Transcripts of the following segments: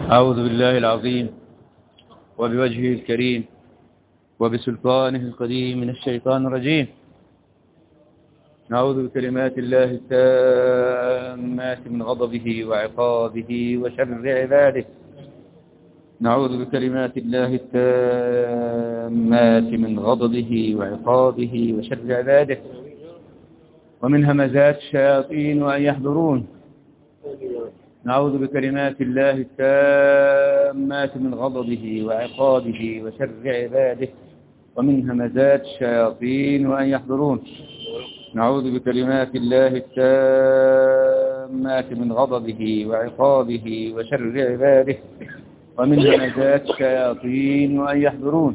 أعوذ بالله العظيم وبوجهه الكريم وبسلطانه القديم من الشيطان الرجيم. نعوذ بكلمات الله التامات من غضبه وعقابه وشر عباده. نعوذ بكلمات الله التامات من غضبه وعقابه وشر عباده ومن همزات الشياطين وأن يحضرون. نعوذ بكلمات الله التامات من غضبه وعقابه وشر عباده ومن همزات الشياطين وأن يحضرون. نعوذ بكلمات الله التامات من غضبه وعقابه وشر عباده ومن همزات الشياطين وأن يحضرون.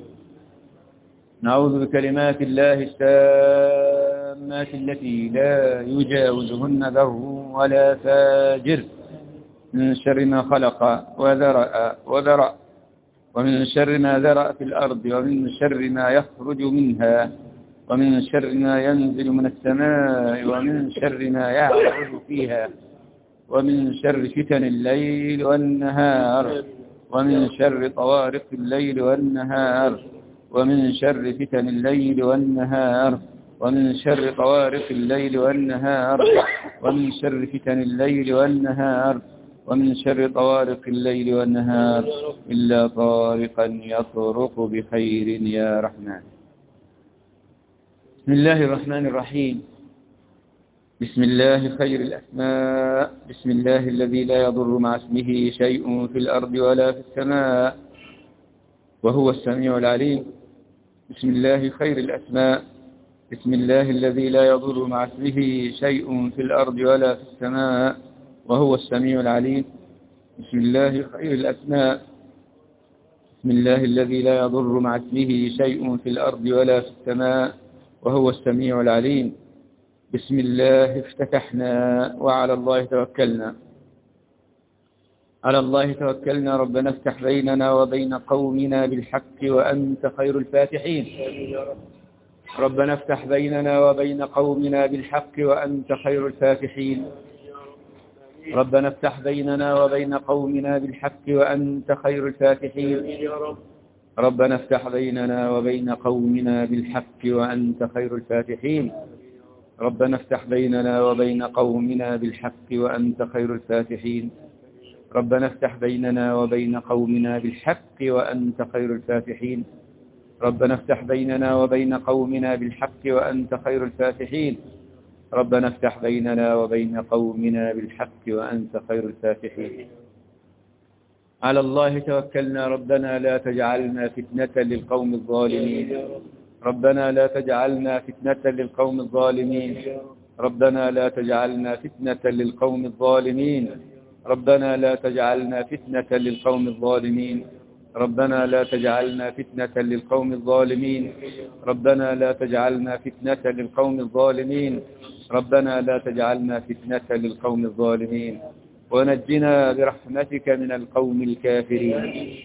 نعوذ بكلمات الله التامات التي لا يجاوزهن بر ولا فاجر من شر ما خلق وذرأ ومن شر ما ذرأ في الأرض ومن شر ما يخرج منها ومن شر ما ينزل من السماء ومن شر ما يعرج فيها ومن شر فتن الليل والنهار ومن شر طوارق الليل والنهار ومن شر فتن الليل والنهار ومن شر طوارق الليل والنهار ومن شر فتن الليل والنهار ومن شر طوارق الليل والنهار إلا طارقا يطرق بخير يا رحمن. بسم الله الرحمن الرحيم. بسم الله خير الأسماء. بسم الله الذي لا يضر مع اسمه شيء في الأرض ولا في السماء وهو السميع العليم. بسم الله خير الأسماء. بسم الله الذي لا يضر مع اسمه شيء في الأرض ولا في السماء وهو السميع العليم. بسم الله خير الأسماء. بسم الله الذي لا يضر مع اسمه شيء في الأرض ولا في السماء وهو السميع العليم. بسم الله افتتحنا وعلى الله توكلنا. على الله توكلنا. ربنا افتح بيننا وبين قومنا بالحق وأنت خير الفاتحين. ربنا افتح بيننا وبين قومنا بالحق وأنت خير الفاتحين. ربنا افتح بيننا وبين قومنا بالحق وأنت خير الفاتحين. ربنا افتح بيننا وبين قومنا بالحق وأنت خير الفاتحين. ربنا افتح بيننا وبين قومنا بالحق وأنت خير الفاتحين. ربنا افتح بيننا وبين قومنا بالحق وأنت خير الفاتحين. ربنا افتح بيننا وبين قومنا بالحق وأنت خير الفاتحين. ربنا افتح بيننا وبين قومنا بالحق وأنت خير الفاتحين. على الله توكلنا. ربنا لا تجعلنا فتنة للقوم الظالمين. ربنا لا تجعلنا فتنة للقوم الظالمين. ربنا لا تجعلنا فتنة للقوم الظالمين. ربنا لا تجعلنا فتنة للقوم الظالمين. ربنا لا تجعلنا فتنة للقوم الظالمين. ربنا لا تجعلنا فتنة للقوم الظالمين. ربنا لا تجعلنا فتنة للقوم الظالمين. ونجنا برحمتك من القوم الكافرين.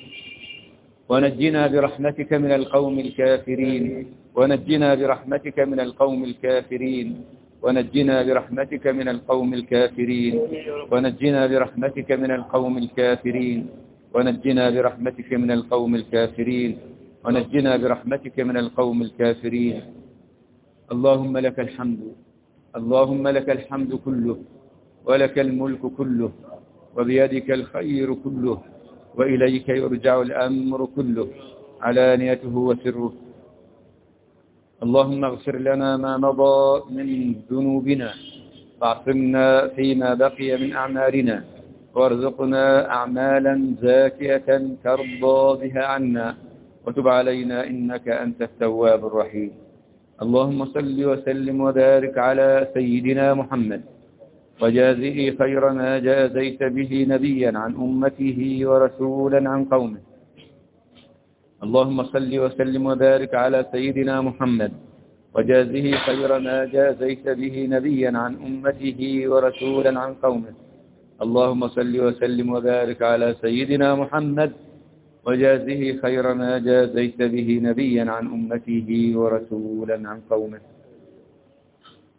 ونجنا برحمتك من القوم الكافرين. ونجنا برحمتك من القوم الكافرين. ونجنا برحمتك من القوم الكافرين. ونجنا برحمتك من القوم الكافرين. ونجنا برحمتك من القوم الكافرين. ونجنا برحمتك من القوم الكافرين. اللهم لك الحمد. اللهم لك الحمد كله ولك الملك كله وبيدك الخير كله وإليك يرجع الأمر كله علانيته وسره. اللهم اغفر لنا ما مضى من ذنوبنا واعصمنا فيما بقي من أعمالنا وارزقنا أعمالا زاكية ترضى بها عنا وتب علينا إنك أنت التواب الرحيم. اللهم صل وسلم وبارك على سيدنا محمد وجازه خير ما جازيت به نبيا عن أمته ورسولا عن قومه. اللهم صل وسلم وبارك على سيدنا محمد وجازه خير ما جازيت به نبيا عن أمته ورسولا عن قومه. اللهم صل وسلم وبارك على سيدنا محمد وجازه خير ما جازيت به نبيا عن أمته ورسولا عن قومه.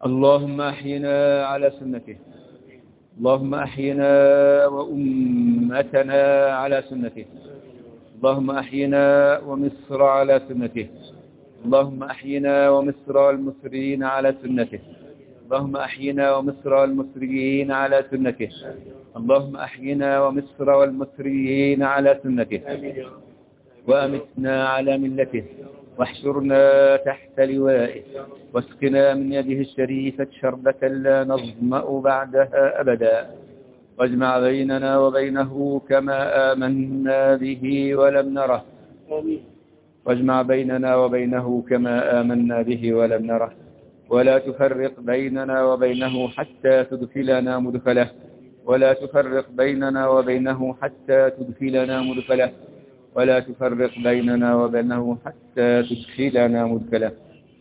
اللهم أحينا على سنته. اللهم أحينا وأمة أمتنا على سنته. اللهم أحينا ومصر على سنته. اللهم أحينا ومصر والمصريين على سنته. اللهم أحينا ومصر والمصريين على سنته. اللهم أحينا ومصر والمصريين على سنته، وأمتنا على ملته، واحشرنا تحت لوائه، واسقنا من يده الشريفة شربة لا نظمأ بعدها أبدا، واجمع بيننا وبينه كما آمنا به ولم نره. واجمع بيننا وبينه كما آمنا به ولم نره، ولا تفرق بيننا وبينه حتى تدخلنا مدخله، ولا تفرق بيننا وبينه حتى تدخلنا مدخله، ولا تفرق بيننا وبينه حتى تدخلنا مدخله.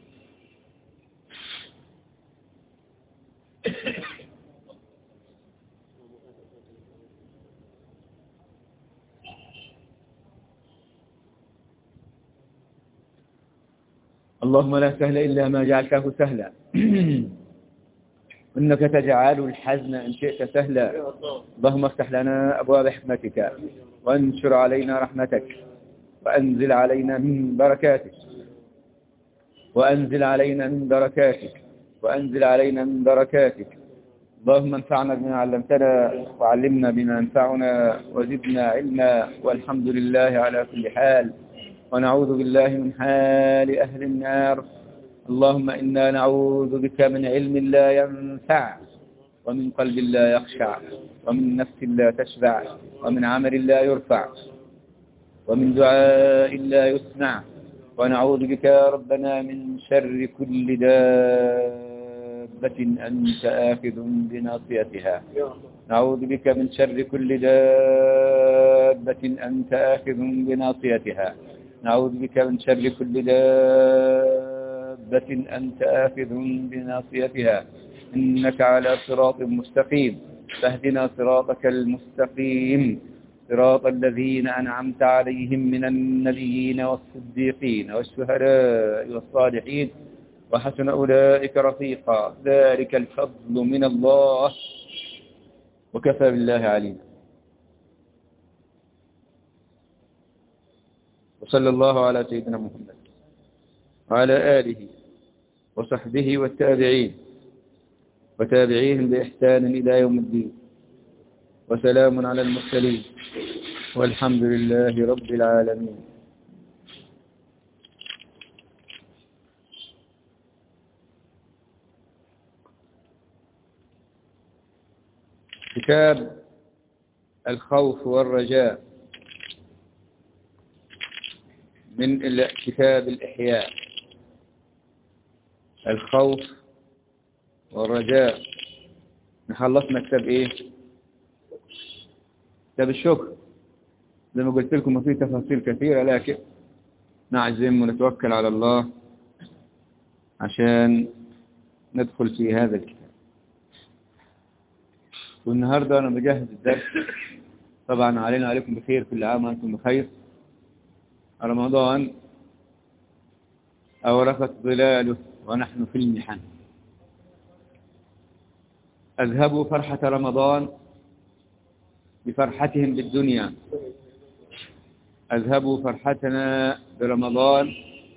اللهم لا سهل إلا ما جعلته سهلا إنك تجعل الحزن إن شئت سهلا. اللهم افتح لنا أبواب حكمتك، وانشر علينا رحمتك، وأنزل علينا من بركاتك، وأنزل علينا من بركاتك، وأنزل علينا من بركاتك. اللهم انفعنا بما علمتنا، وعلمنا بما ينفعنا، وزدنا علما، والحمد لله على كل حال، ونعوذ بالله من حال أهل النار. اللهم إنا نعوذ بك من علم لا ينفع، ومن قلب لا يخشع، ومن نفس لا تشبع، ومن عمل لا يرفع، ومن دعاء لا يسمع. ونعوذ بك يا ربنا من شر كل دابة أنت آخذ بناصيتها. نعوذ بك من شر كل دابة أنت آخذ بناصيتها. نعوذ بك من شر كل دابة أنت آخذ بناصيتها. إنك على صراط مستقيم، فاهدنا صراطك المستقيم، صراط الذين أنعمت عليهم من النبيين والصديقين والشهداء والصالحين، وحسن أولئك رفيقا. ذلك الفضل من الله، وكفى بالله عليما. وصلى الله على سيدنا محمد وعلى آله وصحبه والتابعين وتابعيهم بإحسان إلى يوم الدين، وسلام على المرسلين، والحمد لله رب العالمين. كتاب الخوف والرجاء من كتاب الإحياء. الخوف والرجاء. نخلصنا كتاب ايه؟ كتاب الشكر. زي ما قلت لكم فيه تفاصيل كثيرة، لكن نعزم ونتوكل على الله عشان ندخل في هذا الكتاب. والنهاردة أنا بجهز الدرس، طبعا علينا عليكم بخير، كل عام وأنتم بخير. رمضان أورثت ظلاله ونحن في المحن. أذهبوا فرحة رمضان بفرحتهم بالدنيا، أذهبوا فرحتنا برمضان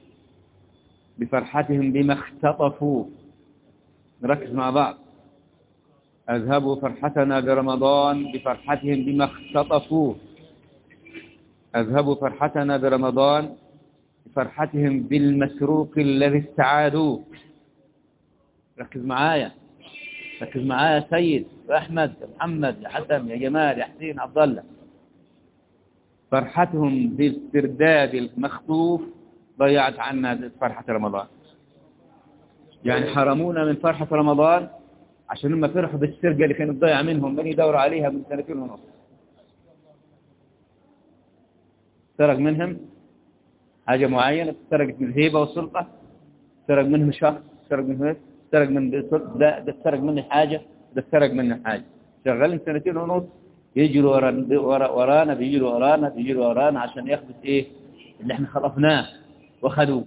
بفرحتهم بما اختطفوا. نركز مع بعض. أذهبوا فرحتنا برمضان بفرحتهم بما اختطفوا. أذهبوا فرحتنا برمضان بفرحتهم بالمسروق الذي استعادوه. ركز معايا، ركز معايا يا سيد، يا أحمد، يا محمد، يا حسن، يا جمال، يا حسين، عبد الله. فرحتهم باسترداد المخطوف ضيعت عنا فرحة رمضان. يعني حرمونا من فرحة رمضان عشان هم فرحوا بالسرقة اللي كانت ضايعة منهم، من يدوروا عليها من 2 سنين ونص. سرق منهم حاجة معينة، سرقت من الهيبة والسلطة، سرق منهم شخص، سرق منهم، سرق من ده سرق مني حاجة، ده سرق مني حاجة. شغالين 2 سنين ونص يجروا ورانا، بيجروا ورانا عشان ياخدوا ايه اللي احنا خطفناه واخذوه.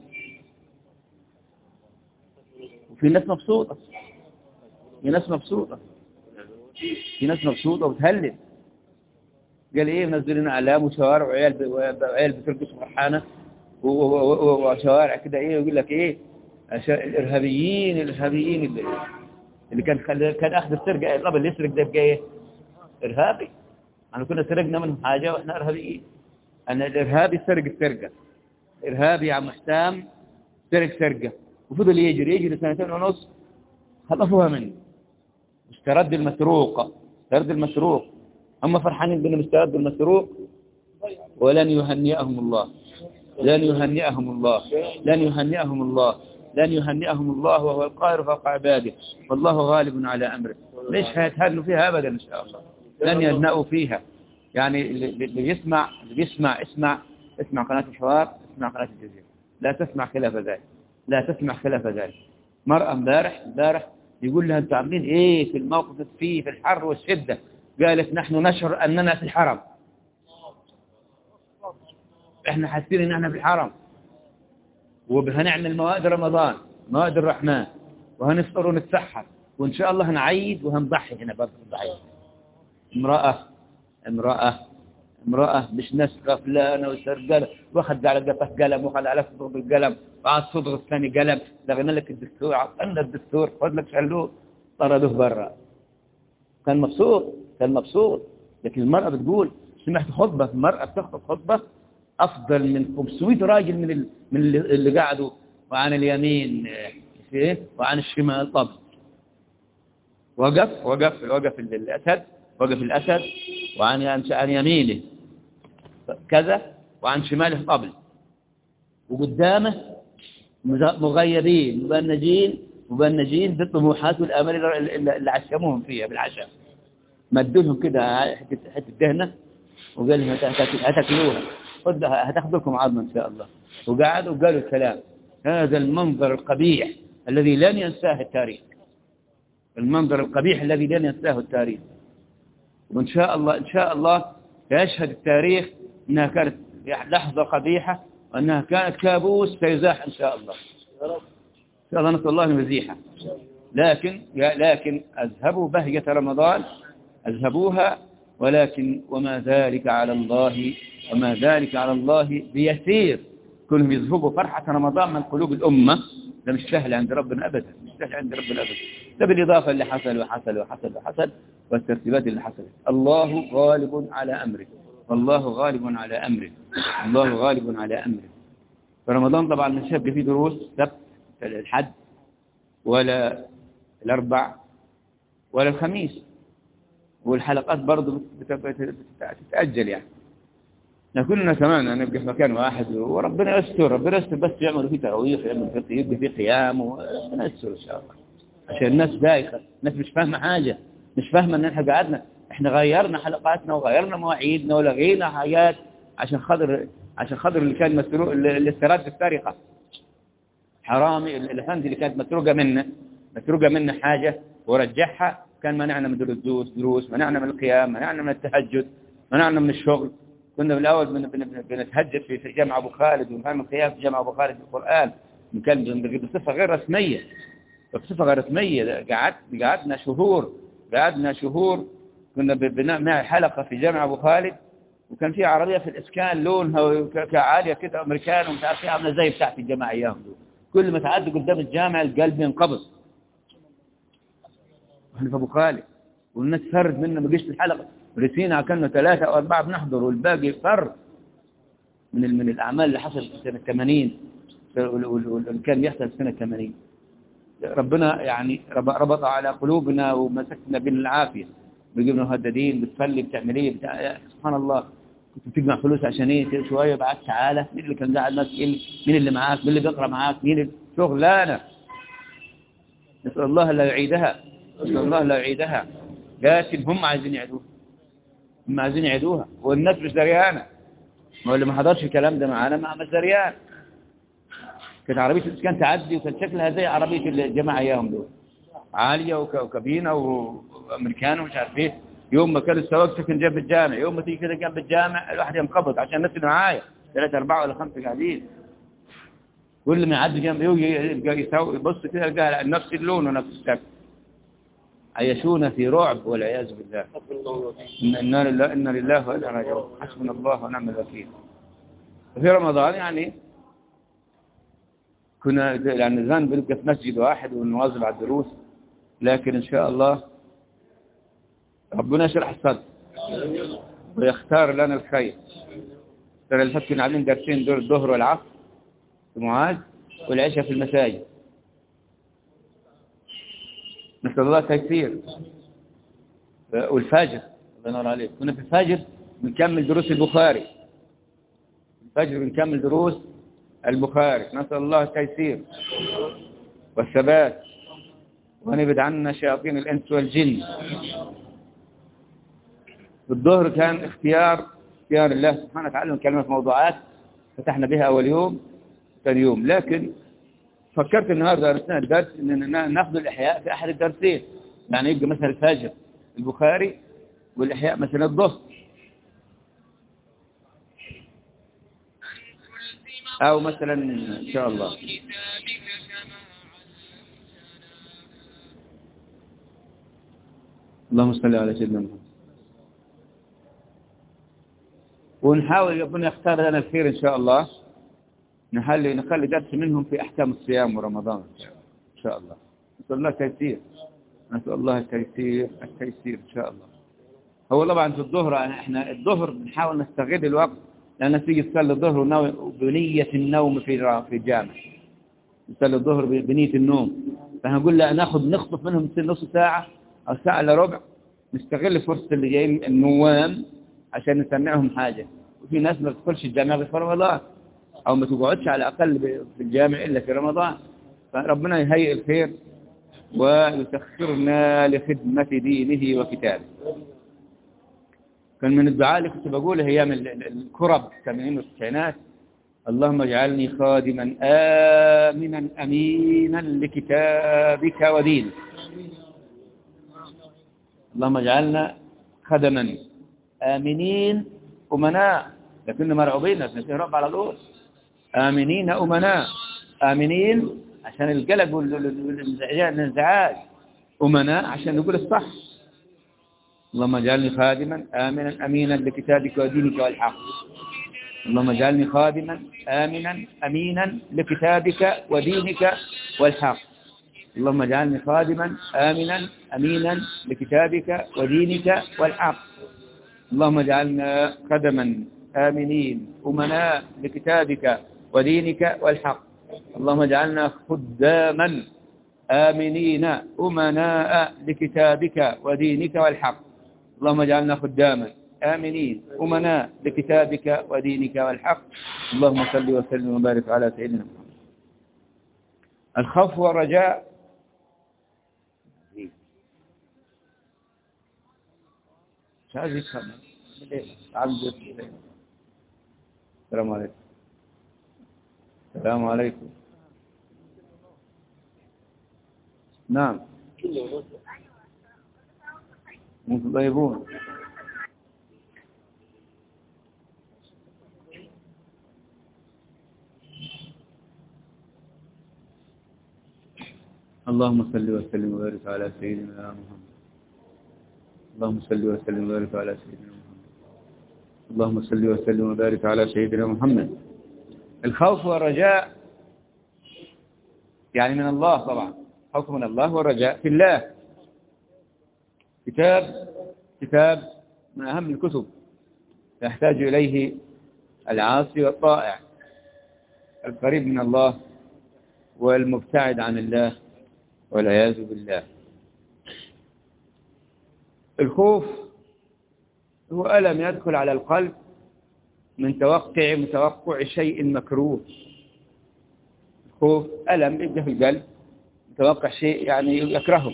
وفي ناس مبسوطة، في ناس مبسوطة وبتهلل. قال إيه منزلين أعلام وشوارع وعيال بترقص فرحانة وشوارع كده إيه، ويقول لك إيه الإرهابيين اللي كان أخذ السرقة الرب اللي يسرق ده يبقى إيه إرهابي. أنا كنا سرقنا منهم حاجة وإحنا إرهابيين. أنا الإرهابي سرق السرقة، إرهابي يا عم حسام سرق سرقة وفضل يجري 2.5 سنين خطفوها منه. استرد المسروق، هم فرحانين بأنهم استردوا المسروق، ولن يهنئهم الله وهو القاهر فوق عباده والله غالب على أمره. ليش هيتهنوا فيها أبدا إن شاء الله، لن يهنئوا فيها. يعني اللي يسمع اسمع قناة الحوار، اسمع قناة الجزيرة، لا تسمع خلاف ذلك. مرأة امبارح يقول لها انتوا عاملين ايه في الموقف في الحر والشدة؟ قالت نحن نشعر اننا في الحرم، احنا حاسين ان احنا في الحرم، وهنعمل موائد رمضان، موائد الرحمن، وهنفطر ونتسحر، وان شاء الله هنعيد وهنضحي هنا برضه الضحية. امرأة مش ناس غفلانة وسرقانة، واخد على قفه قلم، واخد على صدغ بالقلم، وعاد صدغ الثاني قلم، لغينا لك الدستور، عطلنا الدستور، خد لك شلوه طردوه برا. كان مبسوط. لكن المرأة بتقول سمعت خطبة، المرأة بتخطب خطبة أفضل من 500 راجل من اللي قعدوا، وعن اليمين وعن الشمال طب. وقف الأسد وعن يمينه كذا وعن شماله طبل، وقدامه مغيبين مبنجين بالطموحات والآمال اللي عشموهم فيها بالعشاء. مدوا لهم كده حتة دهنة وقال لهم هتاكلوها، هتاخذ لكم عظمة إن شاء الله. وقعدوا وقالوا الكلام. هذا المنظر القبيح الذي لن ينساه التاريخ، وإن شاء الله يشهد التاريخ أنها كانت لحظة قبيحة، وأنها كانت كابوس سيزاح إن شاء الله. نسأل الله المزيحة. لكن أذهبوا بهجة رمضان، أذهبوها، ولكن وما ذلك على الله بيسير. كلهم يذهبوا فرحة رمضان من قلوب الأمة، ده مش سهل عند ربنا أبدا، ده بالإضافة اللي حصل والترتيبات اللي حصلت. الله غالب على أمره. فرمضان طبعا مش هيبقى فيه دروس سبت الحد ولا الأربع ولا الخميس، والحلقات برضو بتتأجل. يعني كلنا كمان نبقى في مكان واحد، وربنا يستر بس يعملوا فيه تراويح، يبقى فيه قيام، وربنا يستر إن شاء الله. عشان الناس دايخة، الناس مش فاهمة حاجة، مش فاهمة ان احنا غيرنا حلقاتنا وغيرنا مواعيدنا ولغينا حاجات عشان خاطر اللي كان مسروق، اللي استراد السرقة حرامي الافندي اللي كانت مسروقة منه حاجة ورجعها، كان منعنا من دروس، منعنا من القيام، منعنا من التهجد، منعنا من الشغل. كنا بالاول بنتهجد في جامع ابو خالد، ونفهم القيام في جامع ابو خالد بالقرآن، كان بصفة غير رسمية. قعدنا شهور كنا بنعمل حلقة في جامع أبو خالد، وكان في عربية في الإسكان لونها كعالية كده أمريكان ومش عارف عاملة زي بتاعت الجامعة أيام دول. كل ما تعدي قدام الجامع القلب ينقبض. احنا في أبو خالد والناس فرد منا ما جيش في الحلقة، رسينا كنا 3 أو 4 بنحضر، والباقي فرد من الأعمال اللي حصلت في سنة 80 واللي كان بيحصل في سنة 80. ربنا يعني ربط على قلوبنا ومسكنا بالعافية، بيجيبنا مهددين، بتصلي بتعمل ايه سبحان الله. كنت بتجمع فلوس عشان ايه؟ شويه بعد تعالى مين اللي كان قاعد ماسك، مين اللي معاك، مين اللي بيقرا معاك، مين شغلانه. نسال الله لا يعيدها. لكن هم عايزين يعيدوها، والناس مش دريانه. ما اللي ما حضرش الكلام ده معانا ما مش دريان. كانت عربية الإسكان تعدي وكان شكلها زي عربية الجماعة اياهم دول، عالية وكابينة وأمريكان ومش عارف ايه. يوم ما كان السواق سكن جنب الجامع، يوم ما تيجي كده جنب الجامع الواحد ينقبض عشان الناس اللي معايا 3 4 ولا 5 قاعدين، كل ما يعدي جنبه يبص كده يلقى نفس اللون ونفس الشكل. عيشونا في رعب والعياذ بالله. إنا لله وإنا راجعون. حسبنا الله ونعم الوكيل. في رمضان يعني كنا يعني زمان بنبقى في مسجد واحد ونواظب على الدروس، لكن إن شاء الله ربنا يشرح الصدر ويختار لنا الخير. ترى اللي كنا عاملين درسين دور الظهر والعصر في معاذ والعشاء في المساجد. نسأل الله تيسير. والفجر الله ينور عليك، كنا في الفجر بنكمل دروس البخاري. الفجر بنكمل دروس البخاري. نسأل الله التيسير والثبات ونبعد عنا شياطين الإنس والجن. الظهر كان اختيار الله سبحانه وتعالى، كلمة موضوعات فتحنا بها أول يوم ثاني يوم، لكن فكرت النهارده أثناء الدرس إننا ناخذ الإحياء في أحد الدرسين، يعني يبقى مثلا الفجر البخاري والإحياء مثلا الظهر، أو مثلا إن شاء الله اللهم صل على سيدنا محمد. ونحاول ربنا يختار لنا الخير إن شاء الله، نخلي درس منهم في أحكام الصيام ورمضان إن شاء الله. نسأل الله التيسير، نسأل الله التيسير إن شاء الله. هو طبعا في الظهر احنا الظهر بنحاول نستغل الوقت، لأن تيجي تصلي الظهر بنية النوم في الجامع، نصلي الظهر بنية النوم، فهنقول لا نخطف منهم نص ساعة أو ساعة إلا ربع، نستغل فرصة اللي جايين النوام عشان نسمعهم حاجة. وفي ناس ما بتدخلش الجامع غير في رمضان، أو ما تقعدش على الأقل في الجامع إلا في رمضان. فربنا يهيئ الخير ويسخرنا لخدمة دينه وكتابه. كان من الدعاء اللي كنت بقوله أيام الكرب الثمانين والتسعينات: اللهم اجعلني خادما آمنا أمينا لكتابك ودينك. اللهم اجعلنا خدما آمنين أمناء، لكن مرعوبين نسيه رب على الأرض. آمنين أمناء، آمنين عشان القلق والانزعاج، أمناء عشان نقول الصح. اللهم اجعلني خادما آمنا أمينا لكتابك ودينك والحق. اللهم اجعلني خادما آمنا أمينا لكتابك ودينك والحق. اللهم اجعلني خادما آمنا أمينا لكتابك ودينك والحق. اللهم اجعلنا خدما آمنين أمناء لكتابك ودينك والحق. اللهم اجعلنا خداما آمنين أمناء لكتابك ودينك والحق. اللهم اجعلنا خداما آمنين أمناء لكتابك ودينك والحق. اللهم صل وسلم وبارك على سيدنا محمد. الخوف والرجاء. السلام عليكم. السلام عليكم. نعم انتم طيبون. اللهم صل وسلم وبارك على سيدنا محمد. اللهم صل وسلم وبارك على سيدنا محمد. اللهم صل وسلم وبارك على سيدنا محمد. الخوف والرجاء يعني من الله طبعا، خوف من الله والرجاء في الله. كتاب من أهم الكتب يحتاج إليه العاصي والطائع، القريب من الله والمبتعد عن الله والعياذ بالله. الخوف هو ألم يدخل على القلب من متوقع شيء مكروه. الخوف ألم يبدأ في القلب، متوقع شيء يعني يكرهه.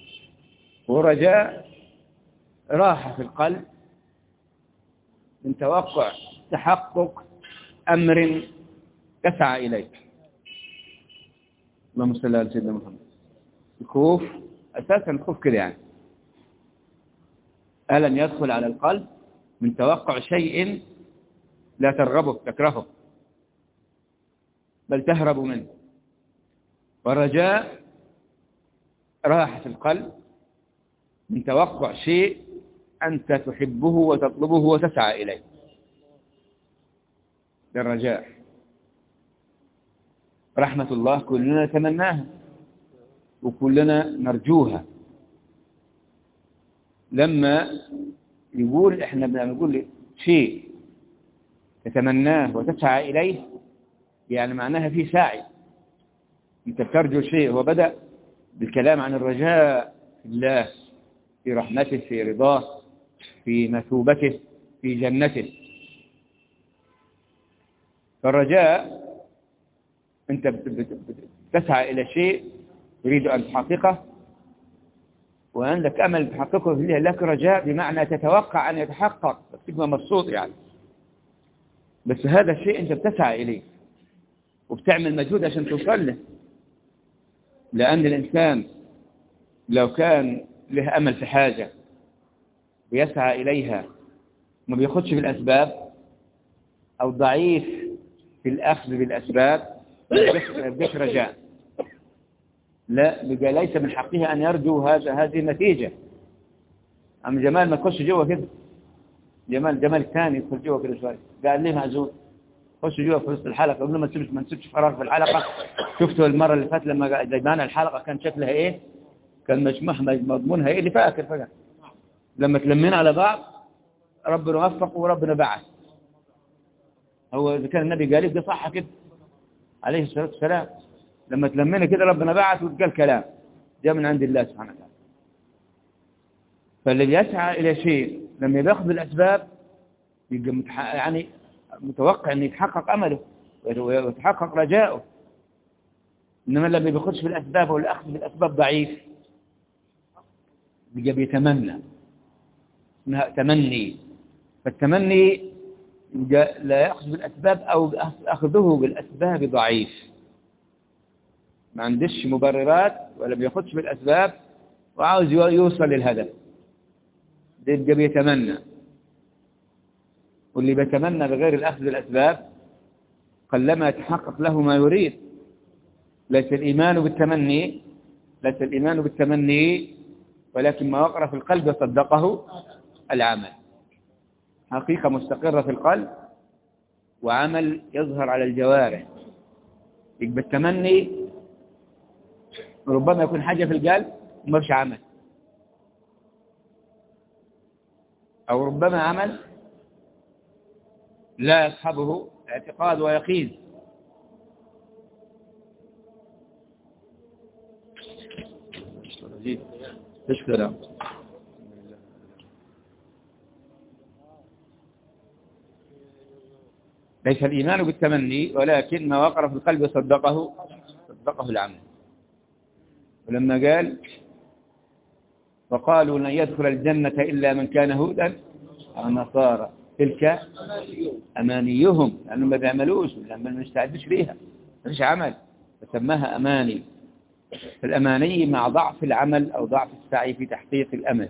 ورجاء راحة في القلب من توقع تحقق أمر تسعى إليه. اللهم صل على سيدنا محمد. الخوف أساسا الخوف كده يعني ألم يدخل على القلب من توقع شيء لا ترغبه تكرهه بل تهرب منه. والرجاء راحة في القلب من توقع شيء أنت تحبه وتطلبه وتسعى إليه، الرجاء. رحمة الله كلنا نتمناها وكلنا نرجوها. لما يقول إحنا بنقول شيء تتمناه وتسعى إليه، يعني معناها في سعي، أنت بترجو شيء. هو بدأ بالكلام عن الرجاء في الله، في رحمته، في رضاه، في مثوبته، في جنته. فالرجاء أنت تسعى إلى شيء تريد أن تحققه وعندك أمل تحققه فيه، لك رجاء بمعنى تتوقع أن يتحقق، تبقى مبسوط يعني. بس هذا الشيء أنت بتسعى إليه وبتعمل مجهود عشان توصل له. لأن الإنسان لو كان له أمل في حاجة ويسعى إليها ما بياخدش بالأسباب، أو ضعيف في الأخذ بالأسباب، يبقى رجاء. لا، بقى ليس من حقه أن يرجو هذه النتيجة. أما جمال ما تخش جوا كده، جمال الثاني يدخل جوا كده شوية، قال لي معزول خش جوا في وسط الحلقة، قبل ما تسيبش فراغ في الحلقة. شفتوا المرة اللي فاتت لما جبنا الحلقة كان شكلها إيه؟ كان مضمونها إيه اللي فاكر فجأة لما تلمين على بعض ربنا وفق وربنا بعث. هو إذا كان النبي قال ده صح كده عليه الصلاة والسلام، لما تلمينا كده ربنا بعث وقال كلام جاء من عند الله سبحانه وتعالى. فالذي يسعى إلى شيء لما يأخذ بالأسباب يبقى يعني متوقع أن يتحقق أمله ويتحقق رجاؤه. إنما لما بياخدش بالأسباب والأخذ بالأسباب ضعيف يبقى بيتمنى، اسمها تمني. فالتمني لا يأخذ بالأسباب أو أخذه بالأسباب ضعيف، ما عندش مبررات ولا بياخدش بالأسباب وعاوز يوصل للهدف، ده يبقى بيتمنى. واللي بيتمنى بغير الأخذ بالأسباب قلما يتحقق له ما يريد. ليس الإيمان بالتمني ولكن ما وقر في القلب صدقه العمل. حقيقة مستقرة في القلب وعمل يظهر على الجوارح. يبقى التمني ربما يكون حاجة في القلب وما فيش عمل، أو ربما عمل لا يصحبه اعتقاد ويقين. تشكر. ليس الإيمان بالتمني ولكن ما وقر في القلب صدقه العمل. ولما قال وقالوا لن يدخل الجنة إلا من كان هودا أو نصارى تلك أمانيهم، لأنهم ما بيعملوش لما ما يستعدش ليها، ما فيش عمل فسماها أماني. فالأماني مع ضعف العمل أو ضعف السعي في تحقيق الأمل.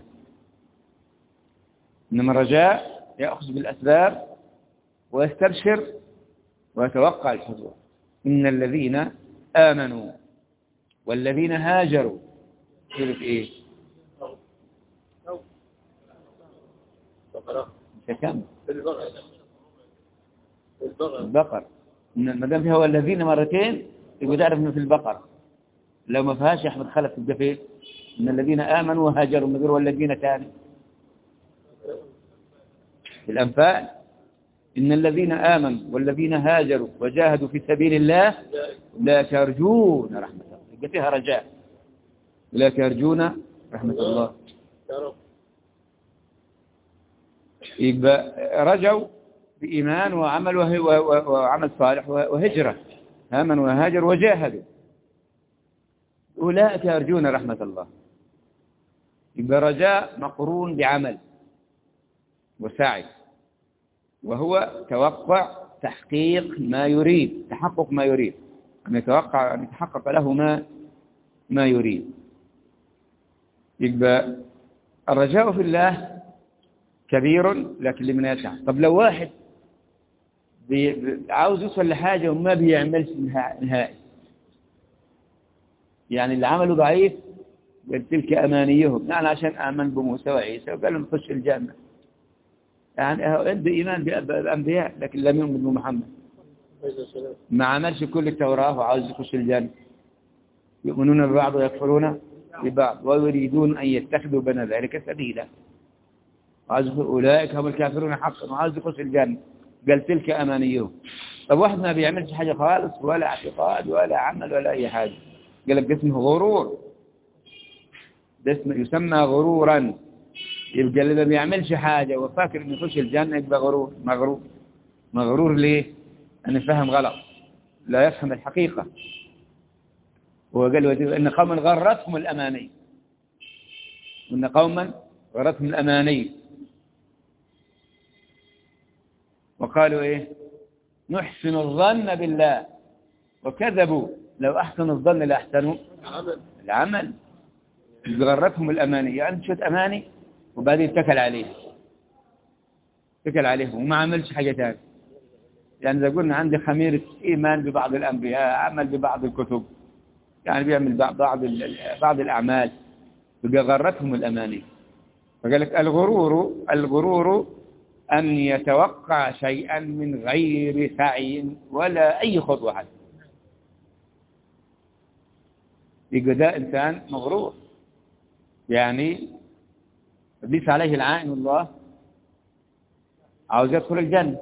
إنما الرجاء يأخذ بالأسباب ويستبشر ويتوقع الحضور. إن الذين آمنوا والذين هاجروا سورة إيه؟ كم؟ البقر. ما دام فيها والذين مرتين يبقى تعرف إنه في البقرة. لو ما فيهاش يا أحمد خلف تبقى فين؟ إن الذين آمنوا وهاجروا من غير والذين تاني في الأنفال. إن الذين آمنوا والذين هاجروا وجاهدوا في سبيل الله لا ترجون رحمة الله. يبقى فيها رجاء، لا ترجون رحمة الله. يبقى رجوا بإيمان وعمل وعمل صالح وهجرة. آمنوا وهاجروا وجاهدوا أولئك يرجون رحمة الله. يبقى رجاء مقرون بعمل وسعي، وهو توقع تحقيق ما يريد، تحقق ما يريد، أن يتوقع أن يتحقق له ما يريد. يبقى الرجاء في الله كبير لكن لمن يسعى. طب لو واحد عاوز يوصل لحاجة وما بيعملش نهائي، يعني اللي عمله ضعيف قال تلك أمانيهم، يعني عشان آمن بموسى وعيسى وقال لهم خش الجنة. يعني عنده إيمان بالأنبياء لكن لم يؤمن بمحمد، ما عملش كل التوراة وعاوز يخش الجنة. يؤمنون ببعض ويكفرون ببعض ويريدون أن يتخذوا بين ذلك سبيلا، أولئك هم الكافرون حقا وعاوز يخش الجنة. قال تلك أمانيهم. طب واحد ما بيعملش حاجة خالص ولا اعتقاد ولا عمل ولا أي حاجة، قال لك اسمه غرور، ده اسمه يسمى غرورا. يبقى اللي ما بيعملش حاجة وفاكر انه يخش الجنة يبقى مغرور. مغرور ليه؟ أنه فهم غلط، لا يفهم الحقيقة. وقال إن قوما غرتهم الأماني، وإن قوما غرتهم الأماني وقالوا إيه؟ نحسن الظن بالله وكذبوا، لو أحسنوا الظن لأحسنوا العمل. غرتهم الأماني، يعني شوية أماني وبعدين اتكل عليه وما عملش حاجة تانية. يعني إذا قلنا عندي خميرة إيمان ببعض الأنبياء، عمل ببعض الكتب، يعني بيعمل بعض الأعمال، بقى غرتهم الأماني. فقال لك الغرور أن يتوقع شيئا من غير سعي ولا أي خطوة حتى، يبقى ده إنسان مغرور. يعني إبليس عليه العائن الله عاوز يدخل الجنة،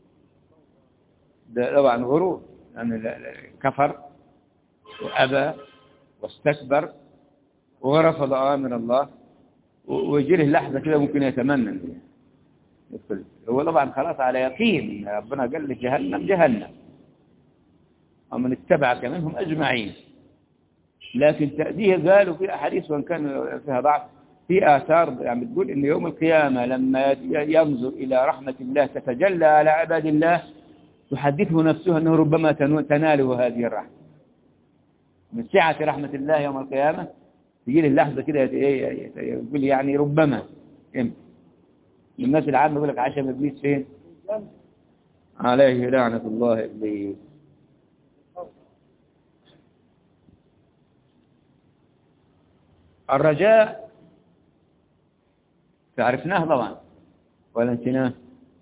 ده طبعا غرور، يعني كفر وأبى واستكبر ورفض أوامر الله، ويجي له لحظة كده ممكن يتمنى يدخل. هو طبعا خلاص على يقين ربنا قال له جهنم ومن اتبعك منهم أجمعين. لكن تأديه قالوا في أحاديث وإن كان فيها ضعف، في آثار يعني بتقول إن يوم القيامة لما ينظر إلى رحمة الله تتجلى على عباد الله تحدثه نفسه أنه ربما تناله هذه الرحمة. من سعة رحمة الله يوم القيامة تجي له اللحظة كده يقول يعني ربما الناس العامة يقول لك عشم إبليس فين؟ عليه لعنة الله إبليس. الرجاء تعرفناه طبعا ولا نسيناه؟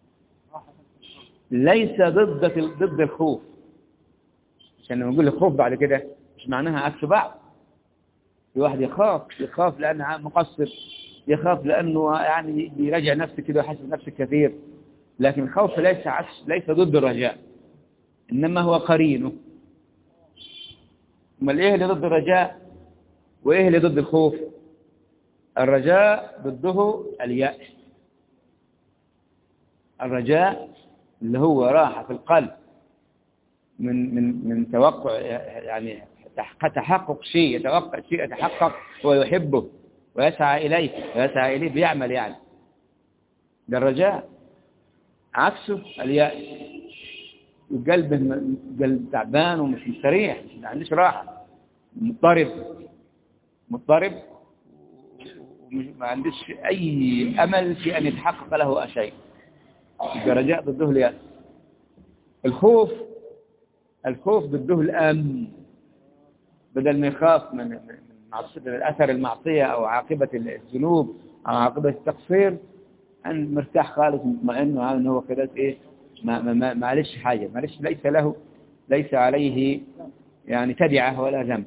ليس ضد الخوف، عشان لما نقول الخوف بعد كده مش معناها عكس بعض. في واحد يخاف لأنه مقصر، يخاف لأنه يعني بيراجع نفسه كده ويحاسب نفسه كثير. لكن الخوف ليس ضد الرجاء، إنما هو قرينه. أمال إيه اللي ضد الرجاء وإيه اللي ضد الخوف؟ الرجاء ضده اليأس. الرجاء اللي هو راحة في القلب من توقع، يعني تحقق شيء، يتوقع شيء يتحقق ويحبه ويسعى إليه بيعمل يعني. ده الرجاء. عكسه اليأس، قلب تعبان ومش مستريح، ما عندوش راحة، مضطرب وما عندوش أي أمل في أن يتحقق له شيء. الرجاء ضده اليأس. الخوف ضده الأمن، بدل ما يخاف من أثر المعصية أو عاقبة الذنوب أو عاقبة التقصير، أن مرتاح خالص مطمئن وعارف أنه هو كده ما عليش حاجة، ليس عليه يعني تبعه ولا ذنب.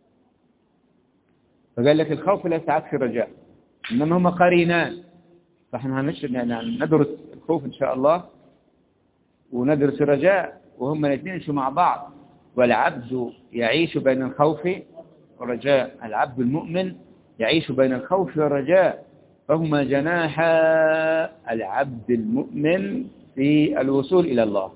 فقال لك الخوف ليس عكس الرجاء، إنما هما قرينان. فإحنا ندرس الخوف إن شاء الله وندرس الرجاء، وهما الاثنين يمشوا مع بعض. والعبد يعيش بين الخوف والرجاء، العبد المؤمن يعيش بين الخوف والرجاء، فهما جناحا العبد المؤمن في الوصول إلى الله،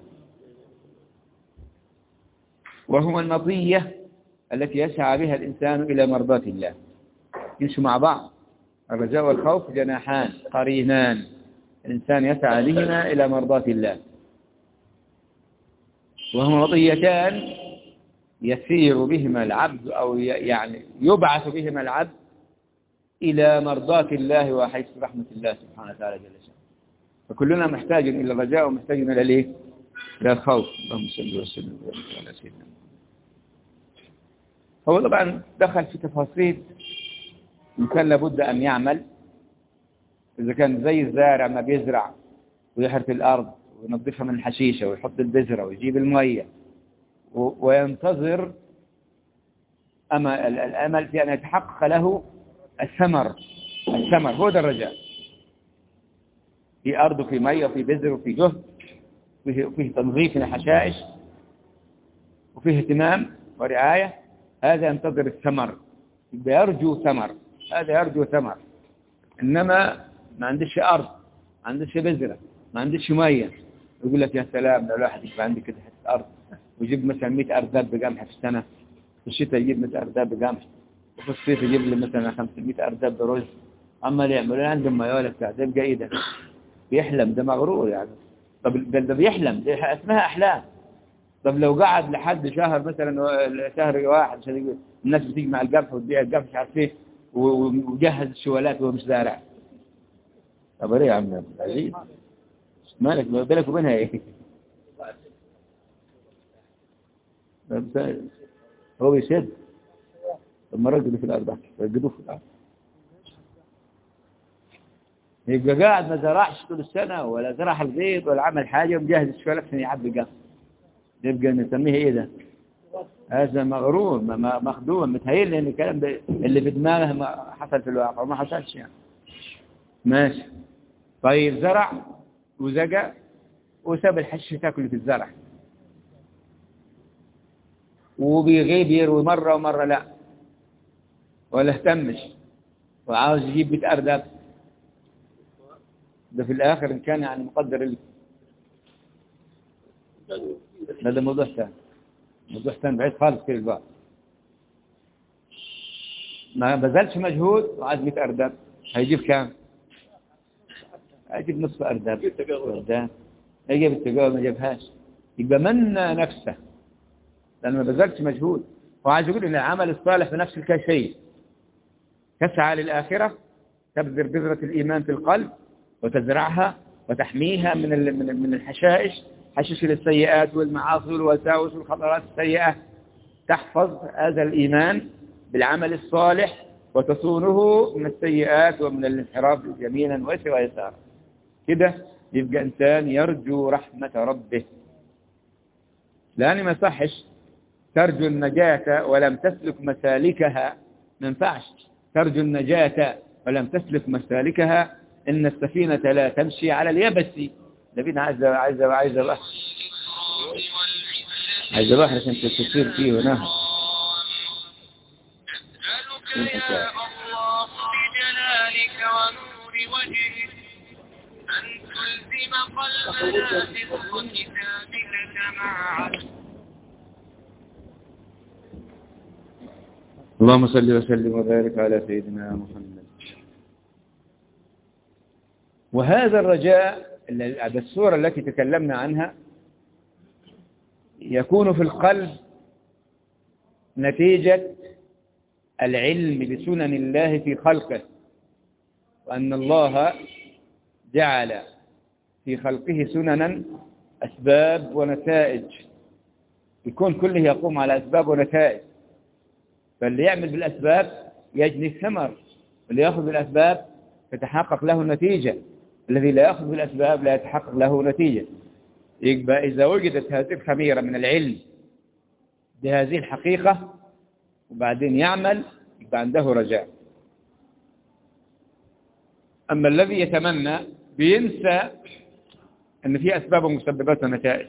وهما المطية التي يسعى بها الإنسان إلى مرضاة الله. يمشوا مع بعض، الرجاء والخوف جناحان قرينان، الإنسان يسعى بهما إلى مرضاة الله، وهما مطيتان يسير بهما العبد أو يعني يبعث بهما العبد إلى مرضاة الله وحيث رحمة الله سبحانه وتعالى جل شأنه. فكلنا محتاج إلى الرجاء ومحتاج إلى الإيه؟ إلى الخوف. اللهم صل وسلم على سيدنا. هو طبعا دخل في تفاصيل إن كان لابد أن يعمل، إذا كان زي الزارع ما بيزرع ويحرث الأرض وينظفها من الحشيشة ويحط البذرة ويجيب المية وينتظر الأمل في أن يتحقق له الثمر هو ده الرجاء. في أرض وفي مية وفي بذر وفي جهد وفيه تنظيف للحشائش وفيه اهتمام ورعاية، هذا ينتظر الثمر، يرجو ثمر، هذا يرجو ثمر. إنما ما عندش أرض، ما عندش بذرة، ما عندش مية، يقول لك يا سلام لو الواحد يبقى عندي كده حتة أرض ويجيب مثلا 100 أرداب بقمح في السنة، في الشتاء يجيب 100 أرداب بقمح، وفي الصيف يجيب لي مثلا 500 أرداب برز، أما اللي يعملوا عندهم مية ولا بتاع، ده يبقى إيه ده؟ بيحلم، ده مغرور يعني. طب ده بيحلم، ده اسمها أحلام. طب لو قعد لحد شهر مثلا، شهر واحد عشان يقول الناس بتيجي مع القمح وتبيع القمح مش عارف ايه وجهز الشوالات وهو مش زارع، طب ايه يا عم عزيز مالك بالك وبينها ايه؟ هو بيسد. طب ما رجلوا في الارض، رجلوه في الارض، يبقى قاعد ما زرعش طول السنه ولا زرع الغيط ولا عمل حاجه ومجهز الشوالات عشان يعبي القمح، يبقى نسميه ايه ده؟ هذا مغرور، مخدوم، متهيأ لي ان الكلام ده اللي في دماغه ما حصل في الواقع وما حصلش يعني. ماشي. طيب زرع وزقى وساب الحشيش تاكل في الزرع وبيغيب يروي مرة ومرة لا، ولا اهتمش وعاوز يجيب 100 أرداب، ده في الآخر إن كان يعني مقدر ده موضوع ثاني، موضوع ثاني بعيد خالص كل البعض. ما بذلش مجهود وعايز 100 أرداب، هيجيب كام؟ هيجيب نصف أرداب، هيجيب التجاوب ما جابهاش، يبقى منى نفسه لأنه ما بذلش مجهود. وعايز يقول إن العمل الصالح في نفس الشيء، تسعى للآخرة، تبذر بذرة الإيمان في القلب وتزرعها وتحميها من الحشائش، حشيش السيئات والمعاصي والوساوس والخطرات السيئة، تحفظ هذا الإيمان بالعمل الصالح وتصونه من السيئات ومن الانحراف يمينا ويسارا. كده يبقى إنسان يرجو رحمة ربه. لأن ما صحش ترجو النجاة ولم تسلك مسالكها، ما ينفعش ترجو النجاة ولم تسلك مسالكها، إن السفينة لا تمشي على اليبس. السفينة عايزة بحر عشان تسير فيه ونهر. أسألك يا الله بجلالك ونور وجهك أن تلزم قلبنا حفظ كتابك كما اللهم صل وسلم وبارك على سيدنا محمد. وهذا الرجاء بالصورة التي تكلمنا عنها يكون في القلب نتيجة العلم بسنن الله في خلقه، وأن الله جعل في خلقه سننا أسباب ونتائج، الكون كله يقوم على أسباب ونتائج، فاللي يعمل بالأسباب يجني الثمر، واللي يأخذ بالأسباب تتحقق له النتيجة، الذي لا يأخذ بالأسباب لا يتحقق له نتيجة. يبقى إذا وجدت هذه الخميرة من العلم بهذه الحقيقة وبعدين يعمل، يبقى عنده رجاء. أما الذي يتمنى بينسى أن في أسباب ومسببات ونتائج.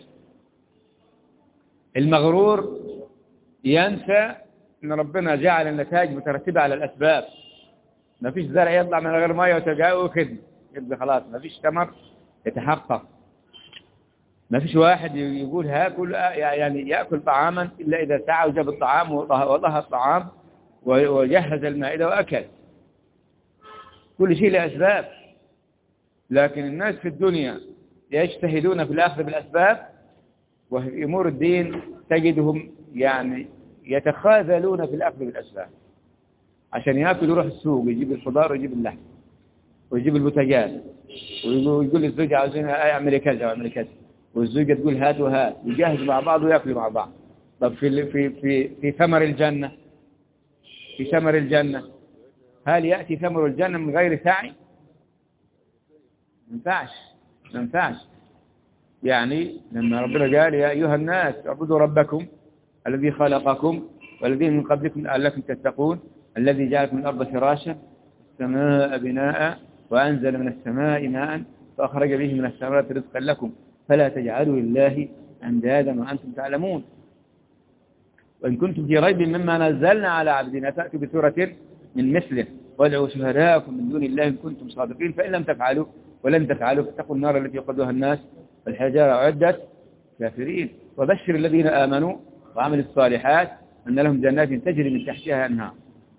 المغرور ينسى أن ربنا جعل النتائج مترتبة على الأسباب، ما فيش زرع يطلع من غير مية وتجاوه وخدمة، يبقى خلاص ما فيش ثمر يتحقق. ما فيش واحد يقول هاكل يعني يأكل طعاما إلا إذا سعى وجاب الطعام وضع الطعام وجهز المائدة وأكل. كل شيء له أسباب، لكن الناس في الدنيا يجتهدون في الأخذ بالأسباب، وفي أمور الدين تجدهم يعني يتخاذلون في الأخذ بالأسباب. عشان يأكل يروح السوق ويجيب الخضار ويجيب اللحم ويجيب البوتاجاز ويقول للزوجة عاوزين أعمل كذا وأعمل كذا، والزوجة تقول هات وهات، يجهزوا مع بعض ويأكلوا مع بعض. طب في ثمر الجنة، في ثمر الجنة هل يأتي ثمر الجنة من غير سعي؟ ما ينفعش. يعني لما ربنا قال يا أيها الناس اعبدوا ربكم الذي خلقكم والذين من قبلكم لعلكم تتقون الذي جعلكم من الأرض فراشا السماء بناء وأنزل من السماء ماء فأخرج به من الثمرات رزقا لكم فلا تجعلوا لله أندادا وأنتم تعلمون وإن كنتم في ريب مما نزلنا على عبدنا فأتوا بسورة من مثله وادعوا شهداءكم من دون الله إن كنتم صادقين فإن لم تفعلوا ولن تفعلوا فاتقوا النار التي وقودها الناس والحجارة أعدت كافرين وبشر الذين آمنوا وعملوا الصالحات أن لهم جنات تجري من تحتها أنهار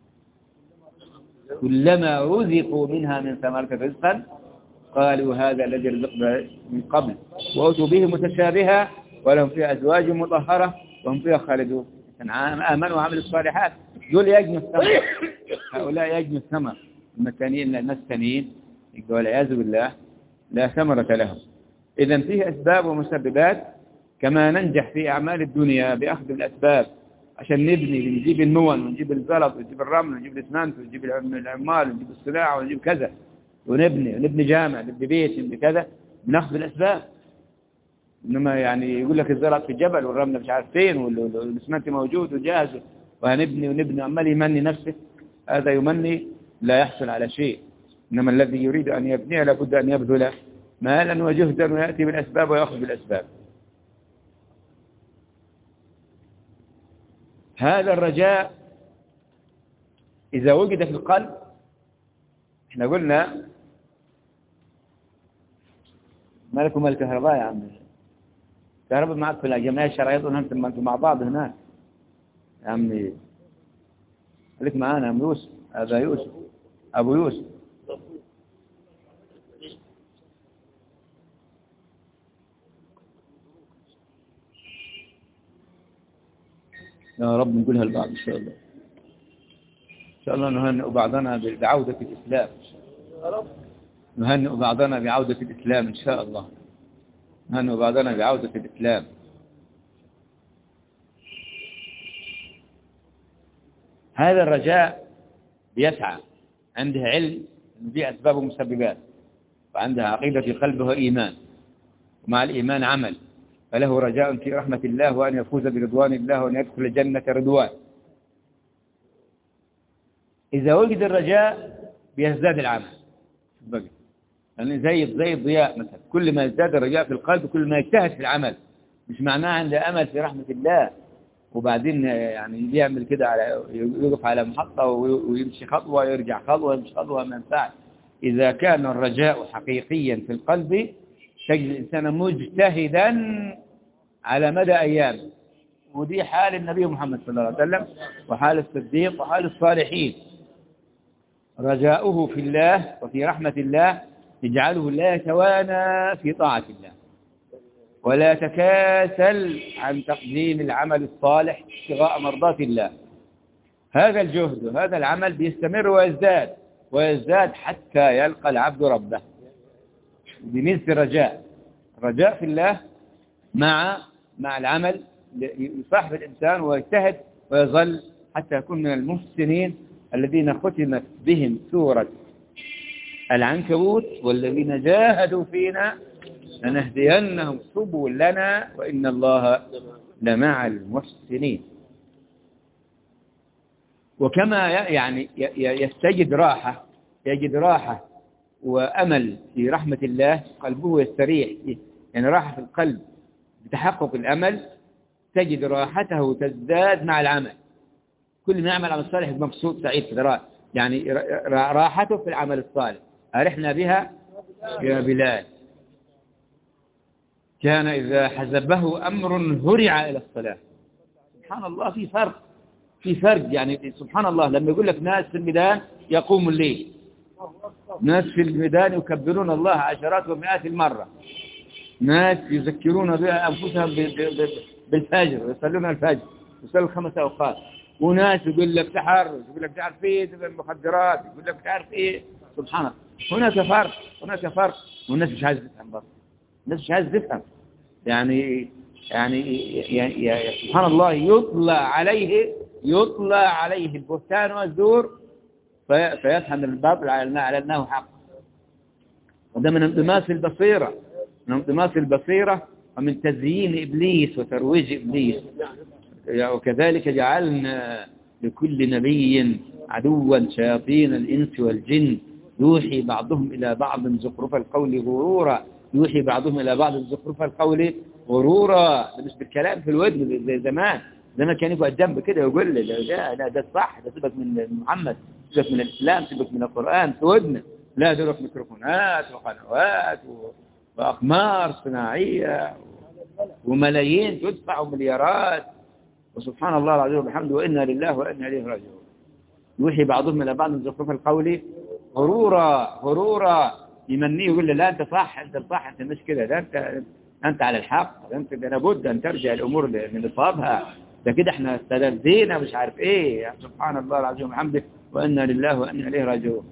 كلما رزقوا منها من ثمرة رزقا قالوا هذا الذي رزقنا من قبل وأتوا به متشابها ولهم فيها أزواج مطهرة وهم فيها خالدون آمنوا وعملوا الصالحات دول يجنوا الثمر هؤلاء يجنوا الثمر الناس الثانيين والعياذ بالله لا ثمرة لهم إذن فيه أسباب ومسببات كما ننجح في أعمال الدنيا بأخذ الأسباب عشان نجيب المون ونجيب الزلط ونجيب الرمل ونجيب الإسمنت ونجيب العمال ونجيب الصناعة ونجيب كذا ونبني جامع نبني بيت نبني كذا بناخذ الأسباب إنما يعني يقول لك الزلط في الجبل والرمل مش عارف فين والإسمنت موجود وجاهز وهنبني عمال يمني نفسه هذا يمني لا يحصل على شيء إنما الذي يريد أن يبني لابد أن يبذل مالا وجهدا ويأتي بالأسباب ويأخذ بالأسباب هذا الرجاء إذا وجد في القلب احنا قلنا مالكم الكهرباء يا عم الكهرباء معك في الجمعية الشرعية أنتم مع بعض هناك يا عمي خليك معانا يا عم يوسف هذا يوسف أبو يوسف يا رب نقولها لبعض إن شاء الله إن شاء الله نهنئ بعضنا بعودة الإسلام نهنئ بعضنا بعودة الإسلام إن شاء الله نهنئ بعضنا بعودة الإسلام هذا الرجاء بيسعى عنده علم أن دي أسباب ومسببات وعندها عقيدة في قلبه إيمان ومع الإيمان عمل فله رجاء في رحمة الله وأن يفوز برضوان الله وأن يدخل الجنة رضوان إذا وجد الرجاء بيزداد العمل يعني زي الضياء مثلا كل ما يزداد الرجاء في القلب كل ما يجتهد في العمل مش معناه عنده أمل في رحمة الله وبعدين يعني يعمل كده يقف على محطة ويمشي خطوة ويرجع خطوة ويمشي خطوة ما ينفعش إذا كان الرجاء حقيقيا في القلب تجد الإنسان مجتهدا على مدى أيام ودي حال النبي محمد صلى الله عليه وسلم وحال الصديق وحال الصالحين رجاؤه في الله وفي رحمة الله يجعله لا يتوانى في طاعة الله ولا يتكاسل عن تقديم العمل الصالح ابتغاء مرضات الله هذا الجهد وهذا العمل بيستمر ويزداد حتى يلقى العبد ربه بمثل الرجاء في الله مع العمل يصاحب الإنسان ويجتهد ويظل حتى يكون من المحسنين الذين ختمت بهم سورة العنكبوت والذين جاهدوا فينا لنهدينهم سبلنا وإن الله لمع المحسنين وكما يعني يجد راحة وأمل في رحمة الله قلبه يستريح يعني راحة في القلب بتحقق الأمل تجد راحته تزداد مع العمل كل ما يعمل عمل صالح مبسوط سعيد يعني راحته في العمل الصالح أرحنا بها يا بلال كان إذا حزبه أمر هرع إلى الصلاة سبحان الله في فرق يعني سبحان الله لما يقول لك ناس في الميدان يقوم الليل ناس في الميدان يكبرون الله عشرات ومئات المرة ناس يذكرون بها أنفسهم بالفجر ويصلون الفجر يصلون 5 أوقات وناس يقول لك تحرش يقول لك تعرف ايه المخدرات يقول لك تعرف ايه سبحان الله هناك فرق والناس مش عايزه تفهم برضه الناس مش عايزه تفهم يعني سبحان الله يطلع عليه البهتان والزور فيفهم الباطل على أنه حق. وده من انطماس البصيرة، من انطماس البصيرة ومن تزيين إبليس وترويج إبليس. وكذلك جعلنا لكل نبي عدوا شياطين الإنس والجن يوحي بعضهم إلى بعض زخرف القول غرورا، يوحي بعضهم إلى بعض زخرف القول غرورا. ده مش بالكلام في الودن زي زمان كان يقعد جنب كده ويقول لي ده الصح، ده سيبك من محمد، سيبك من الإسلام، سيبك من القرآن في ودنه. لا، دول ميكروفونات وقنوات وأقمار صناعية وملايين تدفع ومليارات، وسبحان الله العظيم وبحمده وإنا لله وإنا إليه راجعون. يوحي بعضهم إلى بعض زخرف القول غرورا يمنيه يقول له لا أنت صح، أنت صح، أنت مش كده، ده أنت على الحق، ده أنت لابد أن ترجع الأمور لنصابها، ده كده احنا استلذينا مش عارف إيه. سبحان الله العظيم وبحمده وإنا لله وإنا إليه راجعون.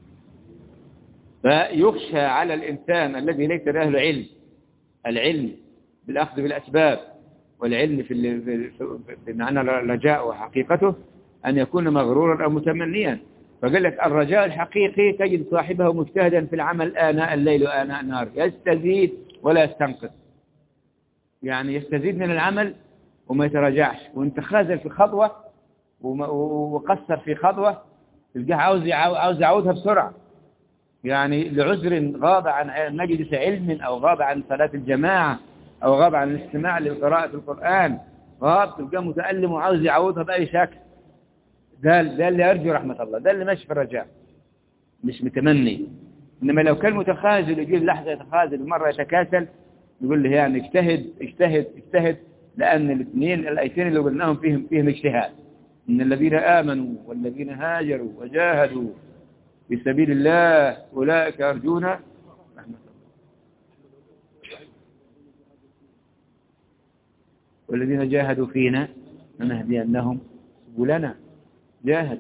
فيخشى على الإنسان الذي ليس له العلم بالأخذ بالأسباب والعلم في معنى الرجاء وحقيقته أن يكون مغرورا أو متمنيا. فقال لك الرجاء الحقيقي تجد صاحبه مجتهدا في العمل آناء الليل وآناء النهار، يستزيد ولا يستنقص، يعني يستزيد من العمل وما يتراجعش، وانت خاذل في خطوة وقصر في خطوة تلقاه عاوز يعودها بسرعة، يعني لعذر غاب عن مجلس علم أو غاب عن صلاة الجماعة أو غاب عن الاستماع لقراءة القرآن، غاب تلقاه متألم وعاوز يعودها بأي شكل. ده اللي يرجو رحمة الله، ده اللي ماشي في الرجاء مش متمني. إنما لو كان متخاذل يجي لحظة يتخاذل ومرة يتكاسل يقول له يعني اجتهد، لأن الآيتين اللي قلناهم فيهم اجتهاد. إن الذين آمنوا والذين هاجروا وجاهدوا في سبيل الله أولئك يرجون رحمة الله، والذين جاهدوا فينا لنهدينهم سبلنا. جاهد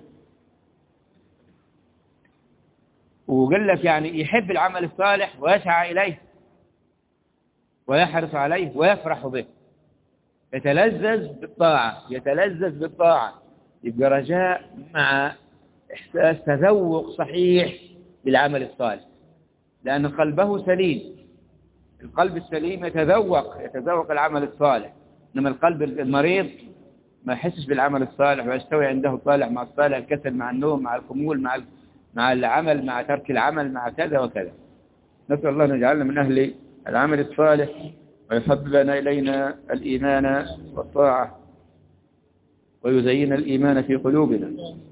وقال لك يعني يحب العمل الصالح ويسعى إليه ويحرص عليه ويفرح به، يتلذذ بالطاعة، يبقى رجاء مع إحساس تذوق صحيح بالعمل الصالح، لأن قلبه سليم. القلب السليم يتذوق العمل الصالح، إنما القلب المريض ما يحسش بالعمل الصالح ويستوي عنده الصالح مع الصالح، الكسل مع النوم مع الخمول مع العمل مع ترك العمل مع كذا وكذا. نسأل الله أن يجعلنا من أهل العمل الصالح ويحببنا إلينا الإيمان والطاعة ويزين الإيمان في قلوبنا.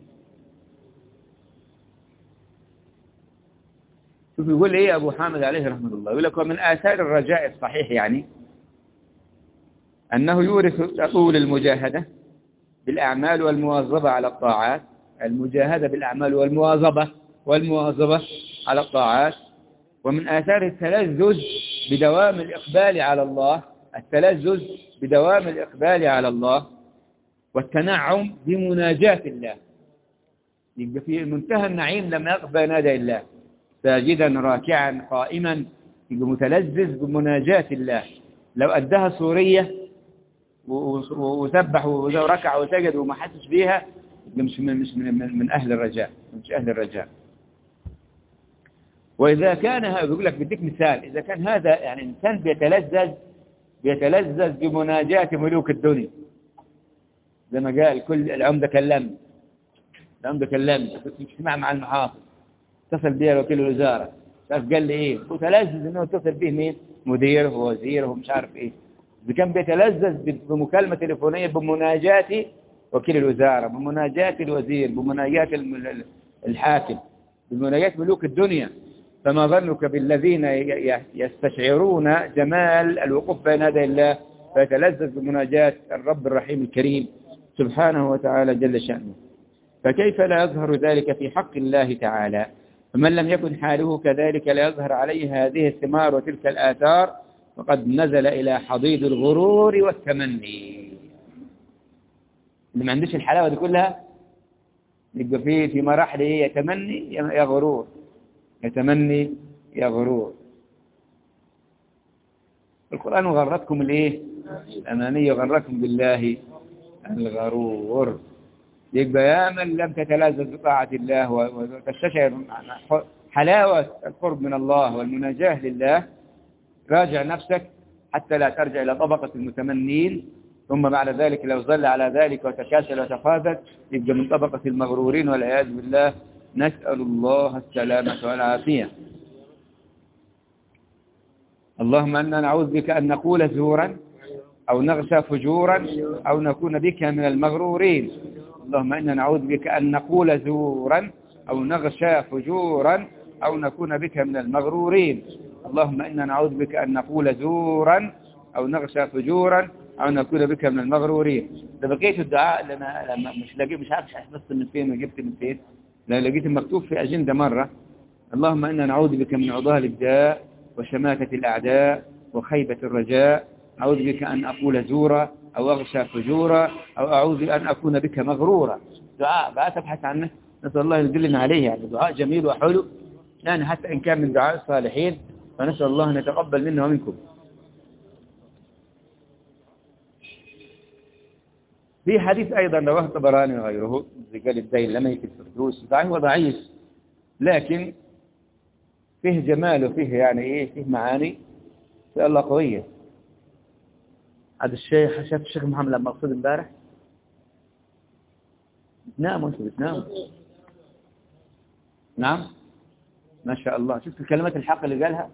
شوف يقول إيه أبو حامد عليه رحمة الله، يقول لك ومن آثار الرجاء الصحيح يعني أنه يورث طول المجاهدة بالأعمال والمواظبة على الطاعات، المجاهدة بالأعمال والمواظبة على الطاعات. ومن آثار التلذذ بدوام الإقبال على الله، والتنعم بمناجاة الله، يبقى في منتهى النعيم لما يقف بين يدي الله ساجدا راكعا قائما، يبقى متلذذ بمناجاة الله. لو أدها سورية وسبح وركع وسجد وما حسش بيها مش من أهل الرجاء، مش أهل الرجاء. وإذا كان يقول لك بديك مثال، إذا كان هذا يعني إنسان بيتلذذ بمناجاة ملوك الدنيا زي ما قال كل العمدة كلمني كنت اجتماع مع المحافظ، اتصل بي وكيل الوزارة قال لي إيه، متلذذ إنه اتصل به مين، مديره ووزيره ومش عارف إيه. إذا كان بيتلذذ بمكالمة تليفونية بمناجاة وكيل الوزارة، بمناجاة الوزير، بمناجاة الحاكم، بمناجاة ملوك الدنيا، فما ظنك بالذين يستشعرون جمال الوقوف بين يدي الله فيتلذذ بمناجاة الرب الرحيم الكريم سبحانه وتعالى جل شأنه. فكيف لا يظهر ذلك في حق الله تعالى؟ فمن لم يكن حاله كذلك لا يظهر عليه هذه الثمار وتلك الآثار فقد نزل إلى حضيض الغرور والتمني. اللي ما عندوش الحلاوة دي كلها يبقى في مراحل يتمني يا غرور، يتمني يا غرور. القرآن غرتكم الأماني وغركم بالله الغرور. يبقى يا من لم تتلذذ بطاعة الله وتستشعر حلاوة القرب من الله والمناجاة لله، راجع نفسك حتى لا ترجع إلى طبقة المتمنين، ثم بعد ذلك لو ظل على ذلك وتكاسل وتفاذل يبقى من طبقة المغرورين والعياذ بالله. نسأل الله السلامة والعافية. اللهم أننا نعوذ بك أن نقول زورا أو نغشى فجورا أو نكون بك من المغرورين. اللهم إنا نعوذ بك أن نقول زورا أو نغشى فجورا أو نكون بك من المغرورين. اللهم إنا نعوذ بك أن نقول زورا أو نغشى فجورا أو نكون بك من المغرورين. ده بقيت الدعاء اللي أنا مش عارف بس من فين وجبت من فين، لا لقيت مكتوب في أجندة مرة. اللهم إنا نعوذ بك من عضال الداء وشماتة الأعداء وخيبة الرجاء. أعوذ بك أن أقول زورا أو أغشى فجورا أو أعوذ أن أكون بك مغرورا. دعاء بقى تبحث عنه، نسأل الله يدلنا عليه. يعني دعاء جميل وحلو، يعني حتى إن كان من دعاء الصالحين، فنسأل الله أن يتقبل منا ومنكم. في حديث أيضا رواه الطبراني وغيره، رجال الدين لم يكن الفردوس، ضعيف وضعيف، لكن فيه جمال وفيه يعني إيه، فيه معاني في الله قوية. هذا الشيخ شاف الشيخ محمد لما أقصد امبارح بتنام وانتوا بتناموا. نعم ما شاء الله. شفت الكلمات الحق اللي قالها،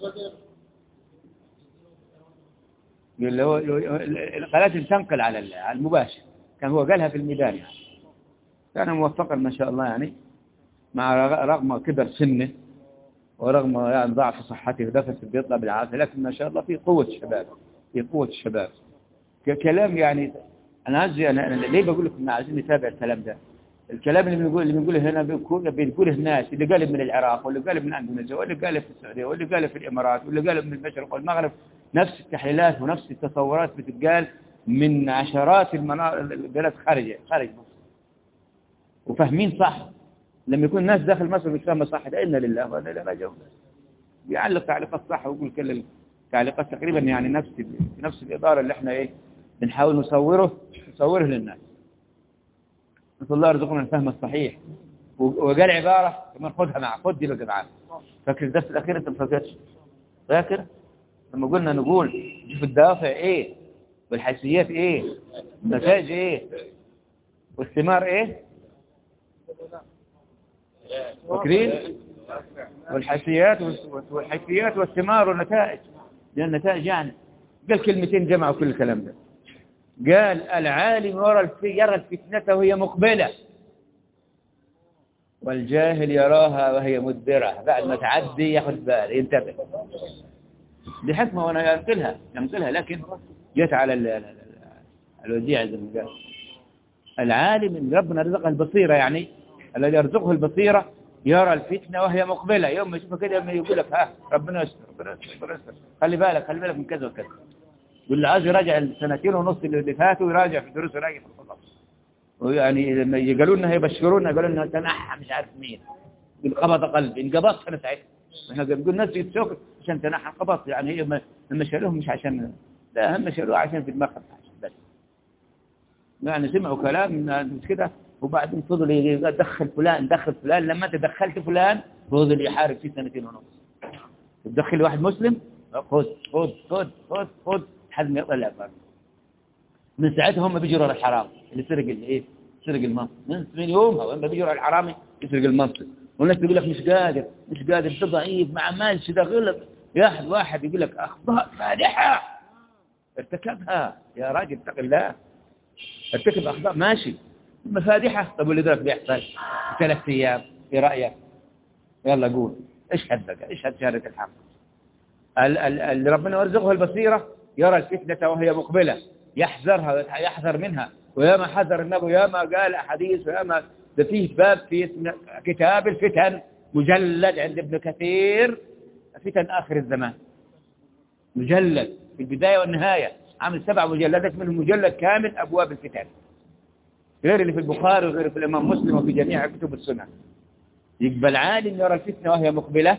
اللي هو قالت تنقل على المباشر، كان هو قالها في الميدان يعني. كان موفقا ما شاء الله يعني، مع رغم كبر سنه ورغم يعني ضعف صحته ودفس بيطلع بالعافية، لكن ما شاء الله في قوة الشباب، في قوة الشباب. كلام يعني أنا ليه بقول لكم إن عايزين نتابع الكلام ده. الكلام اللي بنقوله هنا بيقوله الناس اللي قالب من العراق واللي قالب من اندونيسيا واللي قالب في السعودية واللي قالب في الإمارات واللي قالب من المشرق والمغرب، نفس التحليلات ونفس التصورات بتتقال من عشرات البلاد خارج مصر، وفاهمين صح. لما يكون الناس داخل مصر مش فاهمه صح، ده إنا لله وإنا إليه راجعون. بيعلق تعليقات صح ويقول كل التعليقات تقريبا يعني نفس الإدارة اللي احنا ايه بنحاول نصوره للناس. نسأل الله يرزقنا الفهم الصحيح. وقال عبارة كمان خد دي بقى معاك. فاكر الدرس الأخير أنت ما فاكرش؟ فاكر لما قلنا نقول شوف الدوافع إيه والحيثيات إيه والنتائج إيه والثمار إيه؟ فاكرين؟ والحيثيات والثمار والنتائج. لأن النتائج يعني قال كلمتين جمعوا كل الكلام ده. قال العالم يرى الفتنة وهي مقبلة، والجاهل يراها وهي مدبرة. بعد ما تعدي ياخذ باله ينتبه. دي حكمة وانا ينقلها لكن جت على الوديع زي ما قال. العالم اللي ربنا رزقه البصيرة، يعني الذي يرزقه البصيرة يرى الفتنة وهي مقبلة. يوم ما يشوفها كده يقول لك ربنا يستر خلي بالك من كذا وكذا. واللي عايز يراجع السنتين ونص اللي فاتوا يراجع في دروس راجع في الخلاص. ويعني لما يقولوا لنا يبشرونا قالوا لنا تنحى مش عارف مين، بالقبض قلبي انقبضت انا ساعتها. احنا بنقول الناس يتسوق عشان تنحى قبض، يعني هي لما شالوهم مش عشان، لا هم شالوه عشان في دماغهم بس. يعني سمعوا كلام كده وبعدين فضل يدخل فلان لما تدخلت فلان فضل يحارب فيه سنتين ونص. تدخل واحد مسلم خد لحد ما يطلع فرق. من ساعتها هم بيجروا على الحرام اللي سرق المنصب. من يومها وهم بيجروا على الحرامي يسرق المنصب. والناس تقول لك مش قادر انت ضعيف ما عملش ده غلط. ياخذ واحد يقول لك اخطاء فادحه ارتكبها. يا راجل اتق الله، ارتكب اخطاء ماشي مفادحه. طب واللي ذاك بيحصل 3 ايام في رايك؟ يلا قول اشهد شهاده الحق. اللي ربنا يرزقه البصيره يرى الفتنه وهي مقبله، يحذر منها. وياما حذر النبي، ياما قال احاديث، وياما ده فيه باب في كتاب الفتن مجلد عند ابن كثير، فتن آخر الزمان، مجلد في البداية والنهاية، عامل 7 مجلدات منهم مجلد كامل أبواب الفتن، غير اللي في البخاري وغير في الإمام مسلم وفي جميع كتب السنة. يقبل العالم يرى الفتنة وهي مقبلة،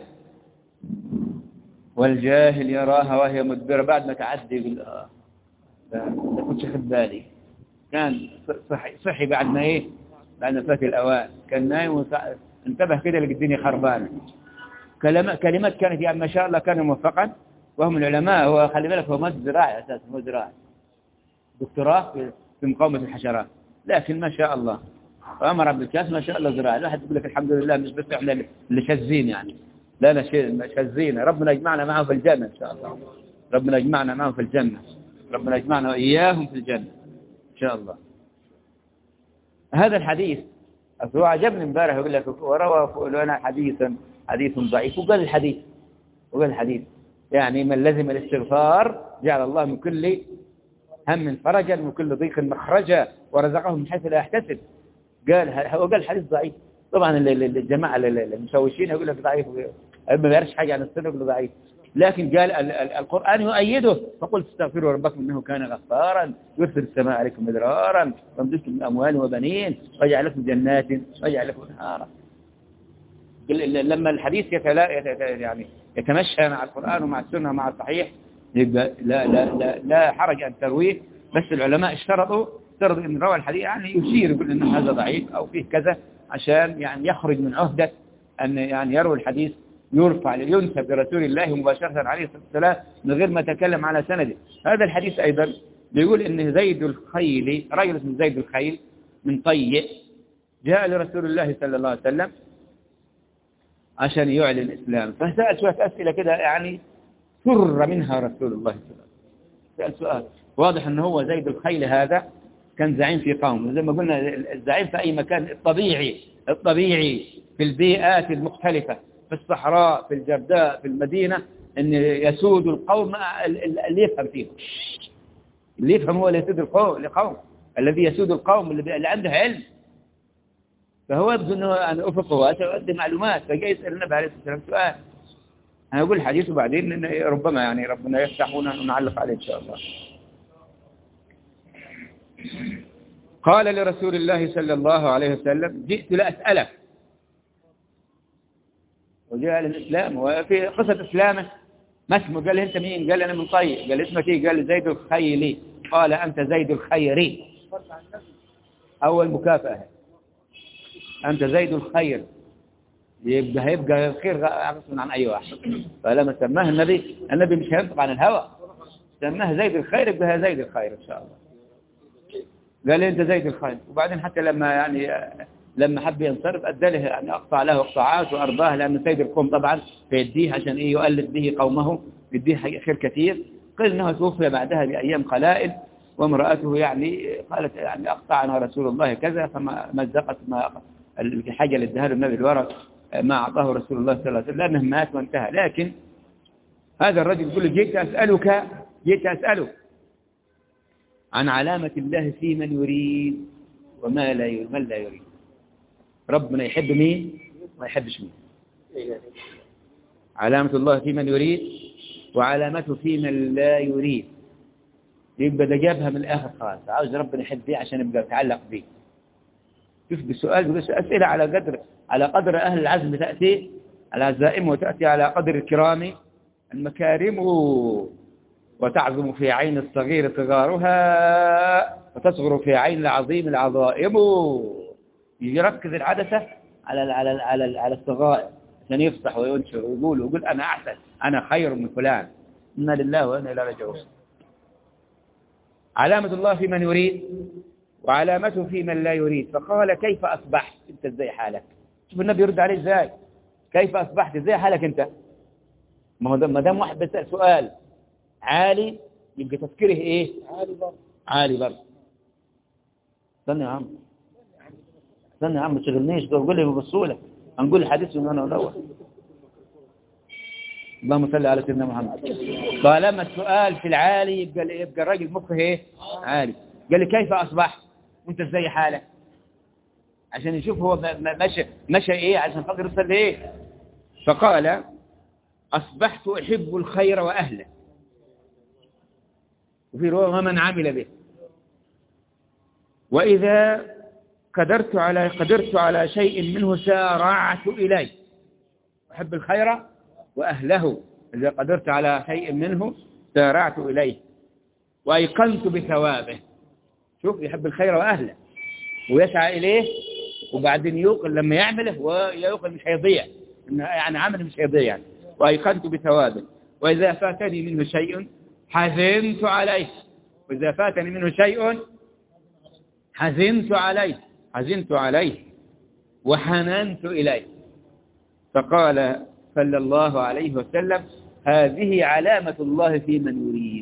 والجاهل يراها وهي مدبرة. بعد ما تعدي يقول لا كنتش أخذ بالي، كان صحي بعد ما بعد ما فات الأوان، كان نايم انتبه كده لقى الدنيا خربانة. كلمات كانت يعني ما شاء الله كان موفقا، وهم العلماء، هو خلي بالك هو مهندس زراعي أساسا، هو زراعي دكتوراه في مقاومة الحشرات، لكن ما شاء الله. وعمر عبد الكاس ما شاء الله زراعي، الواحد يقول لك الحمد لله، مش بس احنا اللي شاذين يعني، لا شيء شاذين. ربنا يجمعنا معهم في الجنة إن شاء الله، ربنا يجمعنا معهم في الجنة، ربنا يجمعنا وإياهم في الجنة إن شاء الله. هذا الحديث هو عجبني امبارح، يقول لك وروى لنا حديث ضعيف، وقال الحديث يعني من لزم الاستغفار جعل الله من كل هم فرجا، من كل ضيق مخرجا، ورزقه من حيث لا يحتسب. قال الحديث ضعيف. طبعا الجماعة المشوشين يقول لك ضعيف، ما بيعرفش حاجة عن السنة يقول ضعيف، لكن قال القرآن يؤيده، فقلت استغفروا ربكم إنه كان غفارا يرسل السماء عليكم مدرارا ويمددكم من أموال وبنين ويجعل لكم جنات ويجعل لكم أنهارا. لما الحديث يعني يتمشى مع القرآن ومع السنة ومع الصحيح، يبقى لا حرج أن ترويه، بس العلماء اشترطوا أن روى الحديث يعني يشير، يقول إن هذا ضعيف أو فيه كذا، عشان يعني يخرج من عهدة أن يعني يروي الحديث ينسب لرسول الله مباشرة عليه الصلاة والسلام من غير ما تكلم على سنده. هذا الحديث أيضا بيقول إن زيد الخيل، رجل اسمه زيد الخيل من طيء، جاء لرسول الله صلى الله عليه وسلم عشان يعلن الإسلام، فسأل شوية أسئلة كده يعني فر منها رسول الله صلى الله عليه وسلم. سأل سؤال واضح أنه هو زيد الخيل هذا كان زعيم في قوم، زي ما قلنا الزعيم في أي مكان الطبيعي في البيئات المختلفة، في الصحراء، في الجرداء، في المدينة، أن يسود القوم اللي يفهم فيهم، اللي يفهم هو اللي يسود القوم، الذي يسود القوم اللي عنده علم. فهو يبدو أنه أنا أفقه وأدي معلومات، فجاء يسأل النبي عليه الصلاة والسلام سؤال. أنا أقول الحديث وبعدين ربما يعني ربنا يفتح ونعلق عليه إن شاء الله. قال لرسول الله صلى الله عليه وسلم جئت لأسألك، وجاء للإسلام، وفي قصة إسلامه ما اسمه، قال أنت مين؟ قال أنا من طيب. قال اسمك إيه؟ قال زيد الخيل. قال أنت زيد الخير، أول مكافأة، أنت زيد الخير، هيبقى الخير عن أي واحد. فلما سماه النبي مش هينطق عن الهوى، سماه زيد الخير، يبقى زيد الخير إن شاء الله. قال لي أنت زيد الخير. وبعدين حتى لما حب ينصرف أدى له يعني أقطع له اقطاعات وأرضاه، لأن سيد القوم طبعا فيديه عشان إيه يؤلف به قومه، يديه خير كثير. قيل أنه توفي بعدها بأيام قلائل، وامرأته يعني قالت يعني أقطعنا رسول الله كذا، فما مزقت الحاجة اللي اداها له النبي الورق ما أعطاه رسول الله صلى الله عليه وسلم، لأنه مات وانتهى. لكن هذا الرجل يقول له جئت أسألك عن علامة الله في من يريد وما من لا يريد. ربنا يحب مين ما يحبش مين. علامة الله في من يريد وعلامته في من لا يريد. يبقى ده جابها من الآخر خالص، عاوز ربنا يحب بيه عشان يبقى يتعلق بيه. شوف بالسؤال بيقول أسئلة على قدر أهل العزم تأتي، العزائم وتأتي على قدر الكرام المكارم، وتعظم في عين الصغير صغارها وتصغر في عين العظيم العظائم. يركز العدسة على الصغائر عشان يفصح وينشر ويقول أنا أحسن، أنا خير من فلان. إنا لله وإنا إليه راجعون. علامة الله في من يريد وعلامته في من لا يريد. فقال كيف أصبحت أنت؟ إزاي حالك؟ شوف النبي يرد عليه إزاي، كيف أصبحت؟ إزاي حالك أنت؟ ما دام واحد بيسأل سؤال عالي يبقى تفكيره إيه؟ عالي برضه. استنى يا عم ما تشغلنيش، قول لي بصولة هنقول الحديث من أنا الأول. اللهم صل على سيدنا محمد. طالما السؤال في العالي يبقى الراجل مخه إيه؟ عالي. قال لي كيف أصبحت وأنت إزاي حالك؟ عشان يشوف هو مشى إيه، عشان خاطر يوصل لإيه. فقال أصبحت أحب الخير وأهله، وفي رواية ومن عمل به، وإذا قدرت على شيء منه سارعت إليه. أحب الخير وأهله، إذا قدرت على شيء منه سارعت إليه وأيقنت بثوابه. شوف يحب الخير وأهله ويسعى إليه وبعدين يوقن لما يعمله ويوقن مش هيضيع، يعني عمل مش هيضيع يعني. وأيقنت بثوابه. وإذا فاتني منه شيء حزنت عليه، وإذا فاتني منه شيء حزنت عليه وحننت إليه. فقال صلى الله عليه وسلم: هذه علامة الله في من يريد.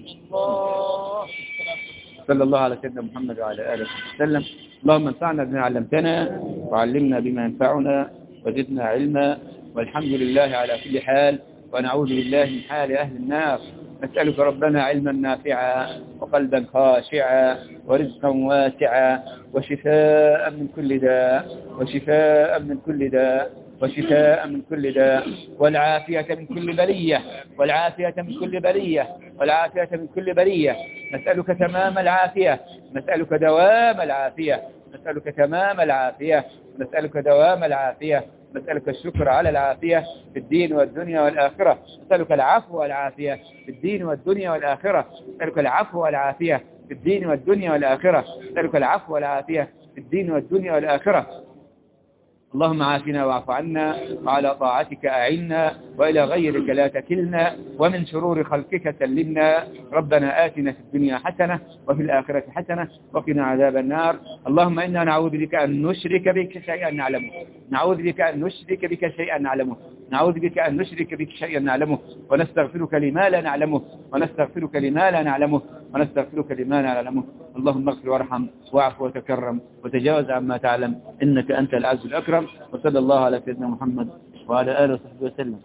صلى الله على سيدنا محمد وعلى آله وسلم. اللهم انفعنا بما علمتنا وعلمنا بما ينفعنا وزدنا علما، والحمد لله على كل حال، ونعوذ بالله من حال أهل النار. نسألك ربنا علما نافعا وقلبا خاشعا ورزقا واسعا وشفاء من كل داء، وشفاء من كل داء، وشفاء من كل داء، والعافية من كل بلية، والعافية من كل بلية، والعافية من كل بلية. نسألك تمام العافية، نسألك دوام العافية، نسألك تمام العافية، نسألك دوام العافية، نسألك الشكر على العافية في الدين والدنيا والآخرة، نسألك العفو والعافية في الدين والدنيا والآخرة، نسألك العفو والعافية في الدين والدنيا والآخرة، نسألك العفو والعافية في الدين والدنيا والآخرة. اللهم عافنا واعف عنا، وعلى طاعتك أعنا، وإلى غيرك لا تكلنا، ومن شرور خلقك سلمنا. ربنا آتنا في الدنيا حسنة وفي الآخرة حسنة وقنا عذاب النار. اللهم إنا نعوذ بك أن نشرك بك شيئا نعلمه، نعوذ بك أن نشرك بك شيئا نعلمه، نعوذ بك أن نشرك بك شيئا نعلمه، ونستغفرك لما لا نعلمه، ونستغفرك لما لا نعلمه، ونستغفرك لما لا نعلمه. اللهم اغفر وارحم واعف وتكرم وتجاوز عما تعلم، إنك أنت العز الأكرم. وصلى الله على سيدنا محمد وعلى آله وصحبه وسلم.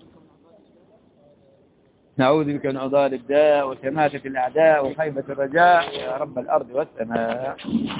نعوذ بك من عضال الداء وشماتة الأعداء وخيبة الرجاء يا رب الأرض والسماء.